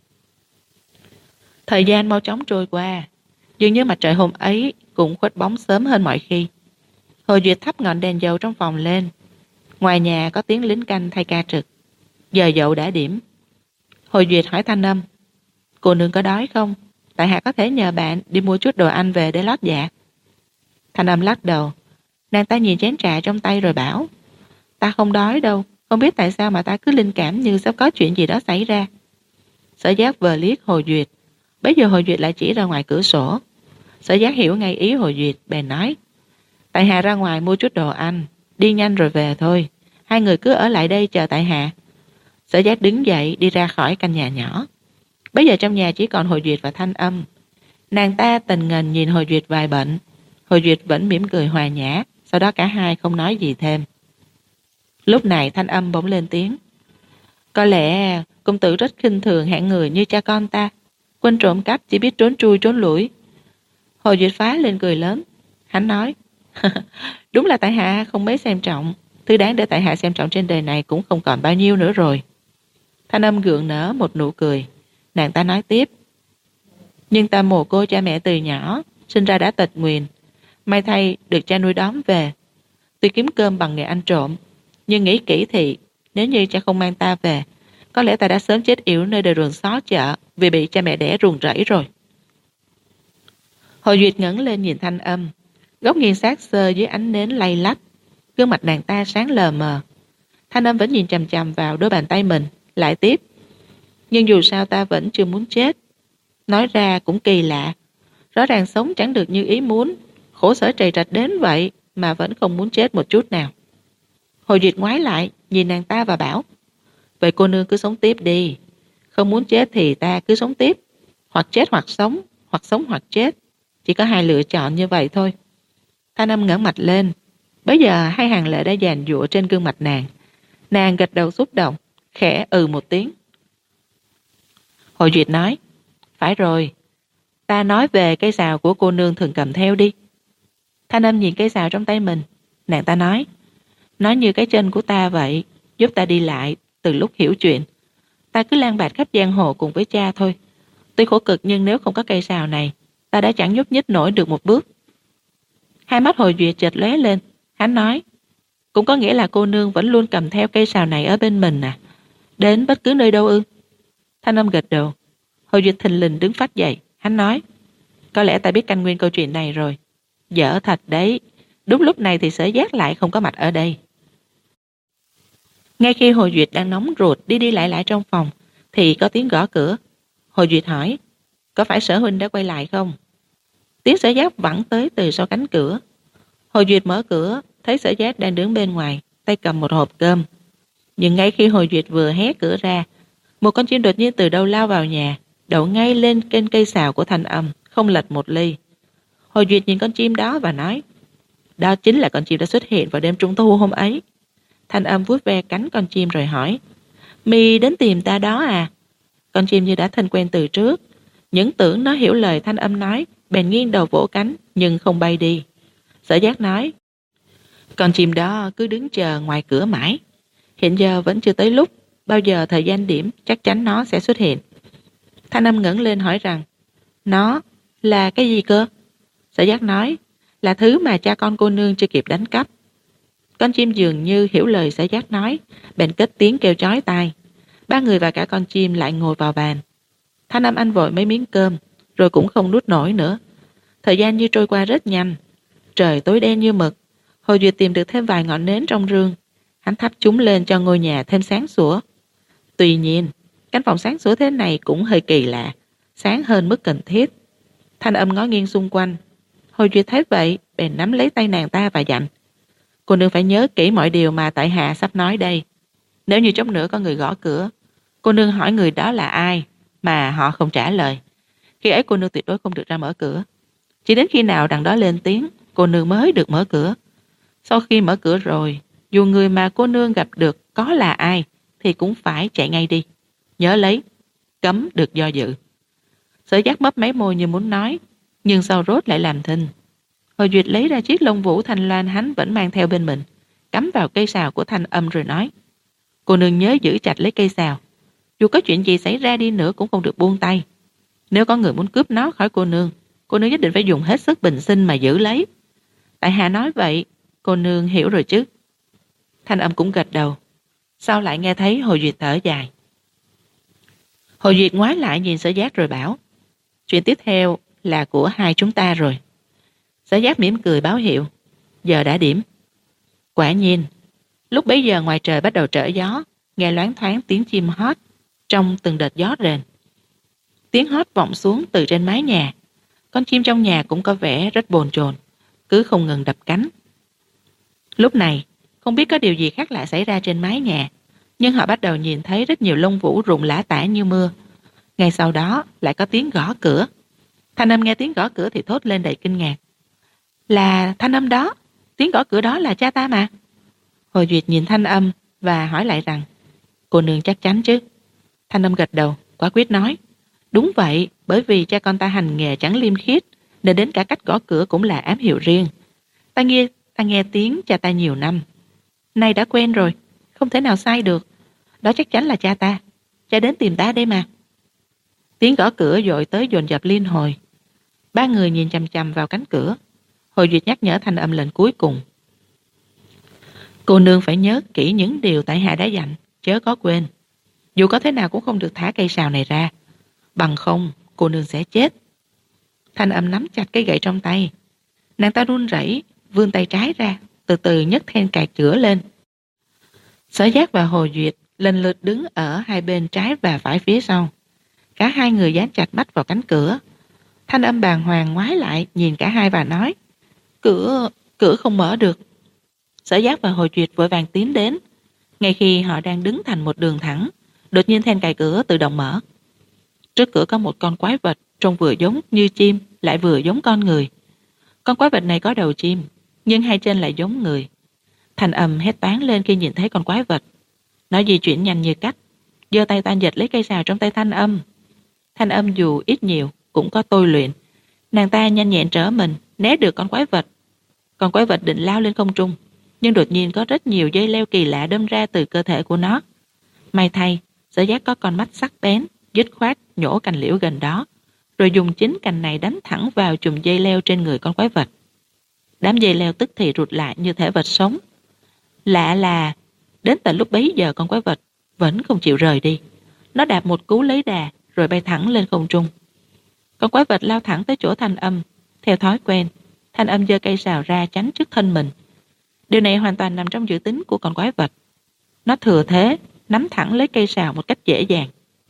Thời gian mau chóng trôi qua, dường như mặt trời hôm ấy cũng khuất bóng sớm hơn mọi khi. Hồ Duyệt thắp ngọn đèn dầu trong phòng lên. Ngoài nhà có tiếng lính canh thay ca trực. Giờ dậu đã điểm. Hồ Duyệt hỏi Thanh Âm, cô nương có đói không? Tại hạ có thể nhờ bạn đi mua chút đồ ăn về để lót dạ. Thanh Âm lắc đầu. Nàng ta nhìn chén trà trong tay rồi bảo, ta không đói đâu, không biết tại sao mà ta cứ linh cảm như sắp có chuyện gì đó xảy ra. Sở Giác vờ liếc Hồ Duyệt. Bây giờ Hồ Duyệt lại chỉ ra ngoài cửa sổ. Sở Giác hiểu ngay ý Hồ Duyệt, bèn nói, tại hạ ra ngoài mua chút đồ ăn, đi nhanh rồi về thôi, hai người cứ ở lại đây chờ tại hạ. Sở Giác đứng dậy đi ra khỏi căn nhà nhỏ. Bây giờ trong nhà chỉ còn Hồ Duyệt và Thanh Âm. Nàng ta tình nghền nhìn Hồ Duyệt vài bệnh. Hồ Duyệt vẫn mỉm cười hòa nhã, sau đó cả hai không nói gì thêm. Lúc này Thanh Âm bỗng lên tiếng, có lẽ công tử rất khinh thường hạng người như cha con ta, quân trộm cắp chỉ biết trốn chui trốn lủi. Hồ Duyệt phá lên cười lớn. Hắn nói, đúng là tại hạ không mấy xem trọng, thứ đáng để tại hạ xem trọng trên đời này cũng không còn bao nhiêu nữa rồi. Thanh Âm gượng nở một nụ cười. Nàng ta nói tiếp, nhưng ta mồ côi cha mẹ từ nhỏ, sinh ra đã tật nguyền, may thay được cha nuôi đón về. Tuy kiếm cơm bằng nghề ăn trộm, nhưng nghĩ kỹ thì nếu như cha không mang ta về, có lẽ ta đã sớm chết yểu nơi đời ruộng xó chợ vì bị cha mẹ đẻ ruồng rẫy rồi. Hồ Duyệt ngẩng lên nhìn Thanh Âm, góc nghiêng sát xơ dưới ánh nến lay lắc, gương mặt nàng ta sáng lờ mờ. Thanh Âm vẫn nhìn chằm chằm vào đôi bàn tay mình, lại tiếp, nhưng dù sao ta vẫn chưa muốn chết. Nói ra cũng kỳ lạ, rõ ràng sống chẳng được như ý muốn, khổ sở trầy trạch đến vậy mà vẫn không muốn chết một chút nào. Hồ Duyệt ngoái lại nhìn nàng ta và bảo, vậy cô nương cứ sống tiếp đi, không muốn chết thì ta cứ sống tiếp, hoặc chết hoặc sống, hoặc sống hoặc chết, chỉ có hai lựa chọn như vậy thôi. Thanh Âm ngẩng mặt lên. Bấy giờ hai hàng lệ đã dàn dụa trên gương mặt nàng. Nàng gật đầu xúc động, khẽ ừ một tiếng. Hồ Duyệt nói, phải rồi, ta nói về cây sào của cô nương thường cầm theo đi. Thanh Âm nhìn cây sào trong tay mình. Nàng ta nói, nó như cái chân của ta vậy, giúp ta đi lại từ lúc hiểu chuyện. Ta cứ lang bạt khắp giang hồ cùng với cha thôi. Tuy khổ cực nhưng nếu không có cây sào này, ta đã chẳng nhúc nhích nổi được một bước. Hai mắt Hồ Duyệt chợt lóe lên. Hắn nói, cũng có nghĩa là cô nương vẫn luôn cầm theo cây sào này ở bên mình à? Đến bất cứ nơi đâu ư? Thanh Âm gật đầu. Hồ Duyệt thình lình đứng phách dậy. Hắn nói, có lẽ ta biết căn nguyên câu chuyện này rồi. Dở thật đấy, đúng lúc này thì Sở Giác lại không có mặt ở đây. Ngay khi Hồ Duyệt đang nóng ruột đi đi lại lại trong phòng thì có tiếng gõ cửa. Hồ Duyệt hỏi, có phải Sở huynh đã quay lại không? Tiếng Sở Giác vẳng tới từ sau cánh cửa. Hồ Duyệt mở cửa, thấy Sở Giác đang đứng bên ngoài, tay cầm một hộp cơm. Nhưng ngay khi Hồ Duyệt vừa hé cửa ra, một con chim đột nhiên từ đâu lao vào nhà, đậu ngay lên trên cây sào của Thanh Âm, không lệch một ly. Hồ Duyệt nhìn con chim đó và nói, đó chính là con chim đã xuất hiện vào đêm trung thu hôm ấy. Thanh Âm vuốt ve cánh con chim rồi hỏi, mi đến tìm ta đó à? Con chim như đã thân quen từ trước, những tưởng nó hiểu lời Thanh Âm nói, bèn nghiêng đầu vỗ cánh nhưng không bay đi. Sở Giác nói, con chim đó cứ đứng chờ ngoài cửa mãi, hiện giờ vẫn chưa tới lúc, bao giờ thời gian điểm chắc chắn nó sẽ xuất hiện. Thanh Âm ngẩng lên hỏi rằng, nó là cái gì cơ? Sở Giác nói, là thứ mà cha con cô nương chưa kịp đánh cắp. Con chim dường như hiểu lời Sở Giác nói, bèn cất tiếng kêu chói tai. Ba người và cả con chim lại ngồi vào bàn. Thanh Âm ăn vội mấy miếng cơm, rồi cũng không nuốt nổi nữa. Thời gian như trôi qua rất nhanh. Trời tối đen như mực. Hồ Duyệt tìm được thêm vài ngọn nến trong rương. Hắn thắp chúng lên cho ngôi nhà thêm sáng sủa. Tuy nhiên, căn phòng sáng sủa thế này cũng hơi kỳ lạ, sáng hơn mức cần thiết. Thanh Âm ngó nghiêng xung quanh. Hồ Duyệt thấy vậy, bèn nắm lấy tay nàng ta và dặn, Cô nương phải nhớ kỹ mọi điều mà tại hạ sắp nói đây. Nếu như chốc nữa có người gõ cửa, cô nương hỏi người đó là ai mà họ không trả lời, khi ấy cô nương tuyệt đối không được ra mở cửa. Chỉ đến khi nào đằng đó lên tiếng, cô nương mới được mở cửa. Sau khi mở cửa rồi, dù người mà cô nương gặp được có là ai thì cũng phải chạy ngay đi. Nhớ lấy, cấm được do dự. Sở Giác mấp máy môi như muốn nói, nhưng sau rốt lại làm thinh. Hồi Duyệt lấy ra chiếc lông vũ thanh loan hắn vẫn mang theo bên mình, cắm vào cây sào của Thanh Âm rồi nói: cô nương nhớ giữ chặt lấy cây sào, dù có chuyện gì xảy ra đi nữa cũng không được buông tay. Nếu có người muốn cướp nó khỏi cô nương, cô nương nhất định phải dùng hết sức bình sinh mà giữ lấy. Tại hạ nói vậy, cô nương hiểu rồi chứ? Thanh Âm cũng gật đầu. Sau lại nghe thấy Hồ Duyệt thở dài. Hồ Duyệt ngoái lại nhìn Sở Giác rồi bảo: chuyện tiếp theo là của hai chúng ta rồi. Sở Giác mỉm cười báo hiệu: giờ đã điểm. Quả nhiên, lúc bấy giờ ngoài trời bắt đầu trở gió, nghe loáng thoáng tiếng chim hót trong từng đợt gió rền. Tiếng hót vọng xuống từ trên mái nhà. Con chim trong nhà cũng có vẻ rất bồn chồn, cứ không ngừng đập cánh. Lúc này, không biết có điều gì khác lạ xảy ra trên mái nhà, nhưng họ bắt đầu nhìn thấy rất nhiều lông vũ rụng lả tả như mưa. Ngay sau đó lại có tiếng gõ cửa. Thanh Âm nghe tiếng gõ cửa thì thốt lên đầy kinh ngạc: là Thanh Âm đó, tiếng gõ cửa đó là cha ta mà. Hồ Duyệt nhìn Thanh Âm và hỏi lại rằng: cô nương chắc chắn chứ? Thanh Âm gật đầu, quả quyết nói: đúng vậy, bởi vì cha con ta hành nghề chẳng liêm khiết, nên đến cả cách gõ cửa cũng là ám hiệu riêng. Ta nghe, ta nghe tiếng cha ta nhiều năm, nay đã quen rồi, không thể nào sai được. Đó chắc chắn là cha ta, cha đến tìm ta đây mà. Tiếng gõ cửa dội tới dồn dập liên hồi. Ba người nhìn chằm chằm vào cánh cửa. Hồ Duyệt nhắc nhở Thanh Âm lần cuối cùng: cô nương phải nhớ kỹ những điều tại hạ đã dặn, chớ có quên. Dù có thế nào cũng không được thả cây sào này ra, bằng không cô nương sẽ chết. Thanh Âm nắm chặt cây gậy trong tay. Nàng ta run rẩy vươn tay trái ra, từ từ nhấc then cài cửa lên. Sở Giác và Hồ Duyệt lần lượt đứng ở hai bên trái và phải phía sau. Cả hai người dán chặt mắt vào cánh cửa. Thanh Âm bàng hoàng ngoái lại nhìn cả hai và nói: cửa cửa không mở được. Sở Giác và Hồ Duyệt vội vàng tiến đến. Ngay khi họ đang đứng thành một đường thẳng, đột nhiên then cài cửa tự động mở. Trước cửa có một con quái vật trông vừa giống như chim lại vừa giống con người. Con quái vật này có đầu chim, nhưng hai chân lại giống người. Thanh Âm hét toáng lên khi nhìn thấy con quái vật. Nó di chuyển nhanh như cắt, giơ tay toan giật lấy cây sào trong tay Thanh Âm. Thanh Âm dù ít nhiều cũng có tôi luyện, nàng ta nhanh nhẹn trở mình, né được con quái vật. Con quái vật định lao lên không trung, nhưng đột nhiên có rất nhiều dây leo kỳ lạ đâm ra từ cơ thể của nó. May thay, Sở Giác có con mắt sắc bén, dứt khoát nhổ cành liễu gần đó, rồi dùng chính cành này đánh thẳng vào chùm dây leo trên người con quái vật. Đám dây leo tức thì rụt lại như thể vật sống. Lạ là đến tận lúc bấy giờ con quái vật vẫn không chịu rời đi. Nó đạp một cú lấy đà rồi bay thẳng lên không trung. Con quái vật lao thẳng tới chỗ Thanh Âm. Theo thói quen, Thanh Âm giơ cây sào ra chắn trước thân mình. Điều này hoàn toàn nằm trong dự tính của con quái vật. Nó thừa thế nắm thẳng lấy cây sào một cách dễ dàng.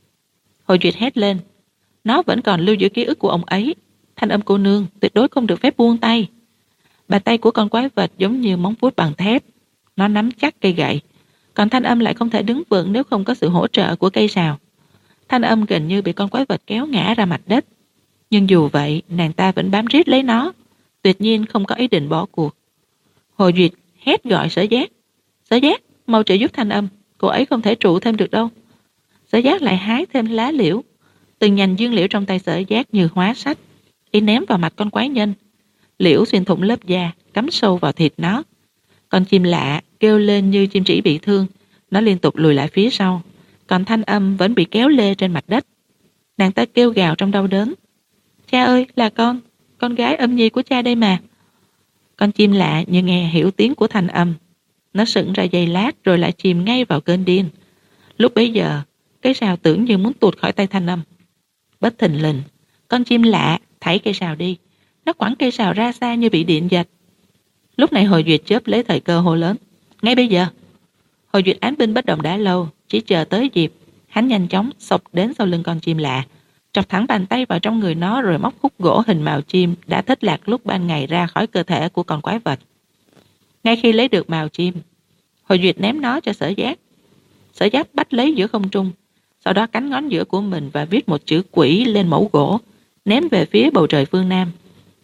Hồ Duyệt hét lên: nó vẫn còn lưu giữ ký ức của ông ấy. Thanh Âm cô nương tuyệt đối không được phép buông tay. Bàn tay của con quái vật giống như móng vuốt bằng thép. Nó nắm chắc cây gậy, còn Thanh Âm lại không thể đứng vững nếu không có sự hỗ trợ của cây sào. Thanh Âm gần như bị con quái vật kéo ngã ra mặt đất. Nhưng dù vậy, nàng ta vẫn bám riết lấy nó, tuyệt nhiên không có ý định bỏ cuộc. Hồ Duyệt hét gọi Sở Giác: Sở Giác, mau trợ giúp Thanh Âm, cô ấy không thể trụ thêm được đâu. Sở Giác lại hái thêm lá liễu. Từng nhành dương liễu trong tay Sở Giác như hóa sách, y ném vào mặt con quái nhân. Liễu xuyên thủng lớp da, cắm sâu vào thịt nó. Con chim lạ kêu lên như chim trĩ bị thương, nó liên tục lùi lại phía sau, còn Thanh Âm vẫn bị kéo lê trên mặt đất. Nàng ta kêu gào trong đau đớn: cha ơi, là con, con gái âm nhi của cha đây mà. Con chim lạ như nghe hiểu tiếng của Thanh Âm. Nó sững ra giây lát rồi lại chìm ngay vào cơn điên. Lúc bấy giờ, cây sào tưởng như muốn tuột khỏi tay Thanh Âm. Bất thình lình, con chim lạ thảy cây sào đi. Nó quẳng cây sào ra xa như bị điện giật. Lúc này Hồ Duyệt chớp lấy thời cơ hô lớn: ngay bây giờ! Hồ Duyệt án binh bất động đã lâu, chỉ chờ tới dịp, hắn nhanh chóng xộc đến sau lưng con chim lạ, chọc thẳng bàn tay vào trong người nó rồi móc khúc gỗ hình mào chim đã thất lạc lúc ban ngày ra khỏi cơ thể của con quái vật. Ngay khi lấy được mào chim, Hồ Duyệt ném nó cho Sở Giác. Sở Giác bắt lấy giữa không trung, sau đó cắn ngón giữa của mình và viết một chữ quỷ lên mẩu gỗ, ném về phía bầu trời phương Nam.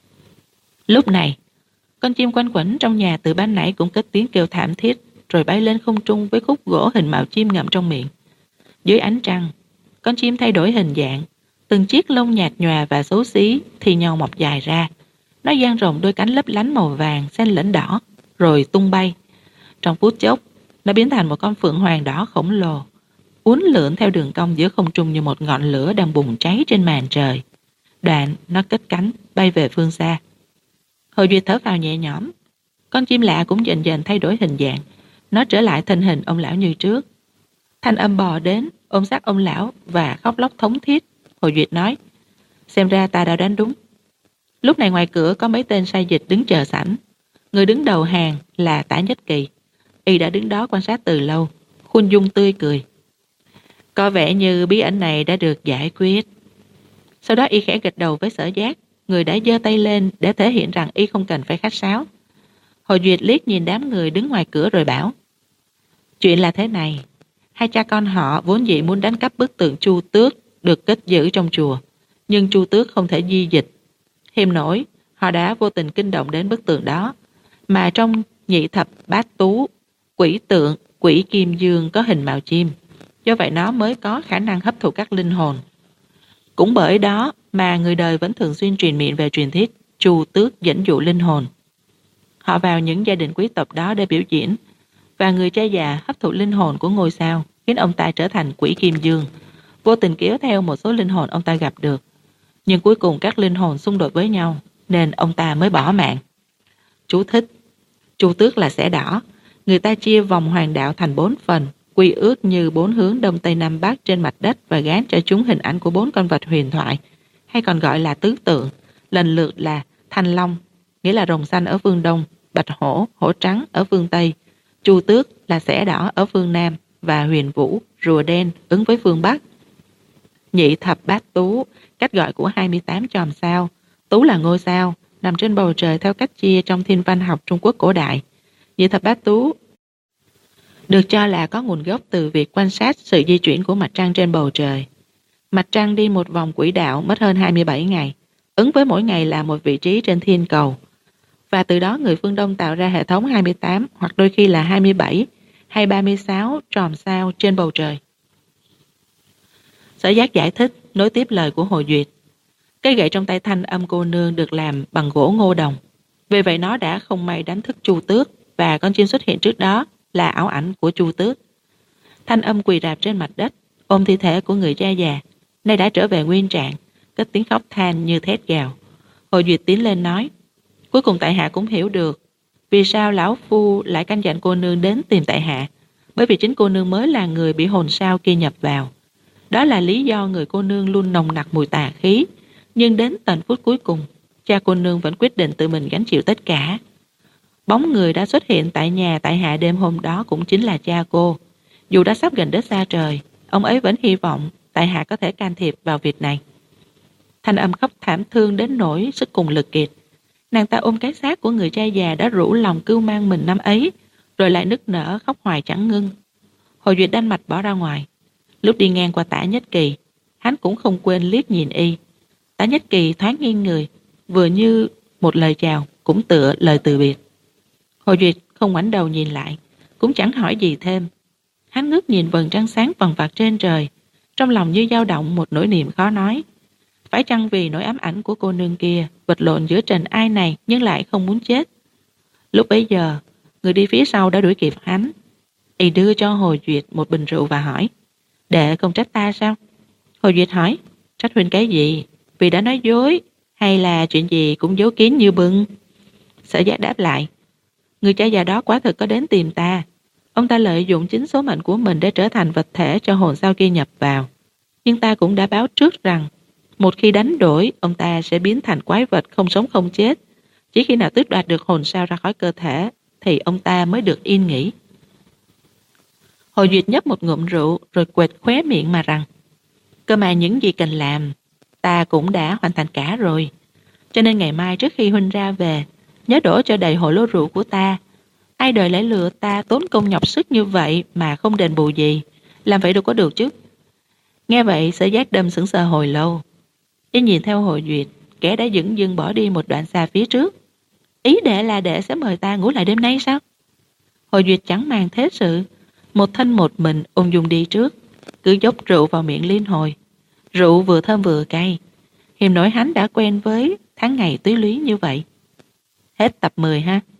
Lúc này, con chim quanh quẩn trong nhà từ ban nãy cũng cất tiếng kêu thảm thiết, rồi bay lên không trung với khúc gỗ hình mào chim ngậm trong miệng. Dưới ánh trăng, con chim thay đổi hình dạng, từng chiếc lông nhạt nhòa và xấu xí thì nhau mọc dài ra. Nó dang rộng đôi cánh lấp lánh màu vàng, xanh lẫn đỏ, rồi tung bay. Trong phút chốc, nó biến thành một con phượng hoàng đỏ khổng lồ, uốn lượn theo đường cong giữa không trung như một ngọn lửa đang bùng cháy trên màn trời. Đoạn, nó cất cánh, bay về phương xa. Hồ Duyệt thở phào nhẹ nhõm. Con chim lạ cũng dần dần thay đổi hình dạng. Nó trở lại thân hình ông lão như trước. Thanh âm bò đến, ôm sát ông lão và khóc lóc thống thiết. Hồ Duyệt nói, xem ra ta đã đoán đúng. Lúc này ngoài cửa có mấy tên sai dịch đứng chờ sẵn. Người đứng đầu hàng là Tả Nhất Kỳ. Y đã đứng đó quan sát từ lâu, khuôn dung tươi cười. Có vẻ như bí ẩn này đã được giải quyết. Sau đó y khẽ gật đầu với Sở Giác, người đã giơ tay lên để thể hiện rằng y không cần phải khách sáo. Hồ Duyệt liếc nhìn đám người đứng ngoài cửa rồi bảo, chuyện là thế này, hai cha con họ vốn dĩ muốn đánh cắp bức tượng Chu Tước được cất giữ trong chùa, nhưng Chu Tước không thể di dịch. Hiềm nổi, họ đã vô tình kinh động đến bức tượng đó, mà trong nhị thập bát tú, quỷ tượng, quỷ kim dương có hình mào chim, do vậy nó mới có khả năng hấp thụ các linh hồn. Cũng bởi đó mà người đời vẫn thường xuyên truyền miệng về truyền thuyết Chu Tước dẫn dụ linh hồn. Họ vào những gia đình quý tộc đó để biểu diễn, và người cha già hấp thụ linh hồn của ngôi sao, khiến ông ta trở thành quỷ kim dương, vô tình kéo theo một số linh hồn ông ta gặp được. Nhưng cuối cùng các linh hồn xung đột với nhau, nên ông ta mới bỏ mạng. Chú thích: Chu Tước là xẻ đỏ. Người ta chia vòng hoàng đạo thành bốn phần, quy ước như bốn hướng đông tây nam bắc trên mặt đất và gán cho chúng hình ảnh của bốn con vật huyền thoại, hay còn gọi là tứ tượng, lần lượt là Thanh Long, nghĩa là rồng xanh ở phương đông, Bạch Hổ, hổ trắng ở phương tây, Chu Tước là xẻ đỏ ở phương nam, và Huyền Vũ, rùa đen ứng với phương bắc. Nhị thập bát tú, cách gọi của hai mươi tám chòm sao. Tú là ngôi sao nằm trên bầu trời theo cách chia trong thiên văn học Trung Quốc cổ đại. Nhị thập bát tú được cho là có nguồn gốc từ việc quan sát sự di chuyển của mặt trăng trên bầu trời. Mặt trăng đi một vòng quỹ đạo mất hơn hai mươi bảy ngày, ứng với mỗi ngày là một vị trí trên thiên cầu. Và từ đó người phương Đông tạo ra hệ thống hai mươi tám hoặc đôi khi là hai mươi bảy hay ba mươi sáu chòm sao trên bầu trời. Sở Giác giải thích, nối tiếp lời của Hồ Duyệt. Cây gậy trong tay Thanh Âm cô nương được làm bằng gỗ ngô đồng. Vì vậy nó đã không may đánh thức Chu Tước, và con chim xuất hiện trước đó là ảo ảnh của Chu Tước. Thanh Âm quỳ rạp trên mặt đất, ôm thi thể của người cha già, nay đã trở về nguyên trạng, cất tiếng khóc than như thét gào. Hồ Duyệt tiến lên nói, cuối cùng tại hạ cũng hiểu được vì sao lão phu lại căn dặn cô nương đến tìm tại hạ, bởi vì chính cô nương mới là người bị hồn sao kia nhập vào. Đó là lý do người cô nương luôn nồng nặc mùi tà khí, nhưng đến tận phút cuối cùng, cha cô nương vẫn quyết định tự mình gánh chịu tất cả. Bóng người đã xuất hiện tại nhà tại hạ đêm hôm đó cũng chính là cha cô. Dù đã sắp gần đất xa trời, ông ấy vẫn hy vọng tại hạ có thể can thiệp vào việc này. Thanh Âm khóc thảm thương đến nỗi sức cùng lực kiệt. Nàng ta ôm cái xác của người cha già đã rũ lòng cưu mang mình năm ấy, rồi lại nức nở khóc hoài chẳng ngưng. Hồ Duyệt đanh mạch bỏ ra ngoài. Lúc đi ngang qua Tả Nhất Kỳ, hắn cũng không quên liếc nhìn y. Tả Nhất Kỳ thoáng nghiêng người, vừa như một lời chào, cũng tựa lời từ biệt. Hồ Duyệt không ngoảnh đầu nhìn lại, cũng chẳng hỏi gì thêm. Hắn ngước nhìn vầng trăng sáng vằn vặt trên trời, trong lòng như dao động một nỗi niềm khó nói. Phải chăng vì nỗi ám ảnh của cô nương kia vật lộn giữa trần ai này nhưng lại không muốn chết? Lúc bấy giờ, người đi phía sau đã đuổi kịp hắn. Y đưa cho Hồ Duyệt một bình rượu và hỏi, đệ không trách ta sao? Hồ Duyệt hỏi, trách huynh cái gì? Vì đã nói dối, hay là chuyện gì cũng giấu kín như bưng? Sở Giác đáp lại, người cha già đó quả thực có đến tìm ta. Ông ta lợi dụng chính số mệnh của mình để trở thành vật thể cho hồn sao kia nhập vào. Nhưng ta cũng đã báo trước rằng một khi đánh đổi, ông ta sẽ biến thành quái vật không sống không chết. Chỉ khi nào tước đoạt được hồn sao ra khỏi cơ thể thì ông ta mới được yên nghỉ. Hồ Duyệt nhấp một ngụm rượu rồi quệt khóe miệng mà rằng, cơ mà những gì cần làm ta cũng đã hoàn thành cả rồi. Cho nên ngày mai trước khi huynh ra về, nhớ đổ cho đầy hồ lô rượu của ta, Ai đời lại lừa ta tốn công nhọc sức như vậy mà không đền bù gì. Làm vậy đâu có được chứ. Nghe vậy Sở Giác Đâm sững sờ hồi lâu. Y nhìn theo Hồ Duyệt, kẻ đã dửng dưng bỏ đi một đoạn xa phía trước. Ý đệ là đệ sẽ mời ta ngủ lại đêm nay sao? Hồ Duyệt chẳng màng thế sự, một thân một mình ung dung đi trước, cứ dốc rượu vào miệng liên hồi. Rượu vừa thơm vừa cay. Hiềm nổi hắn đã quen với tháng ngày túy lúy như vậy. Hết tập mười ha.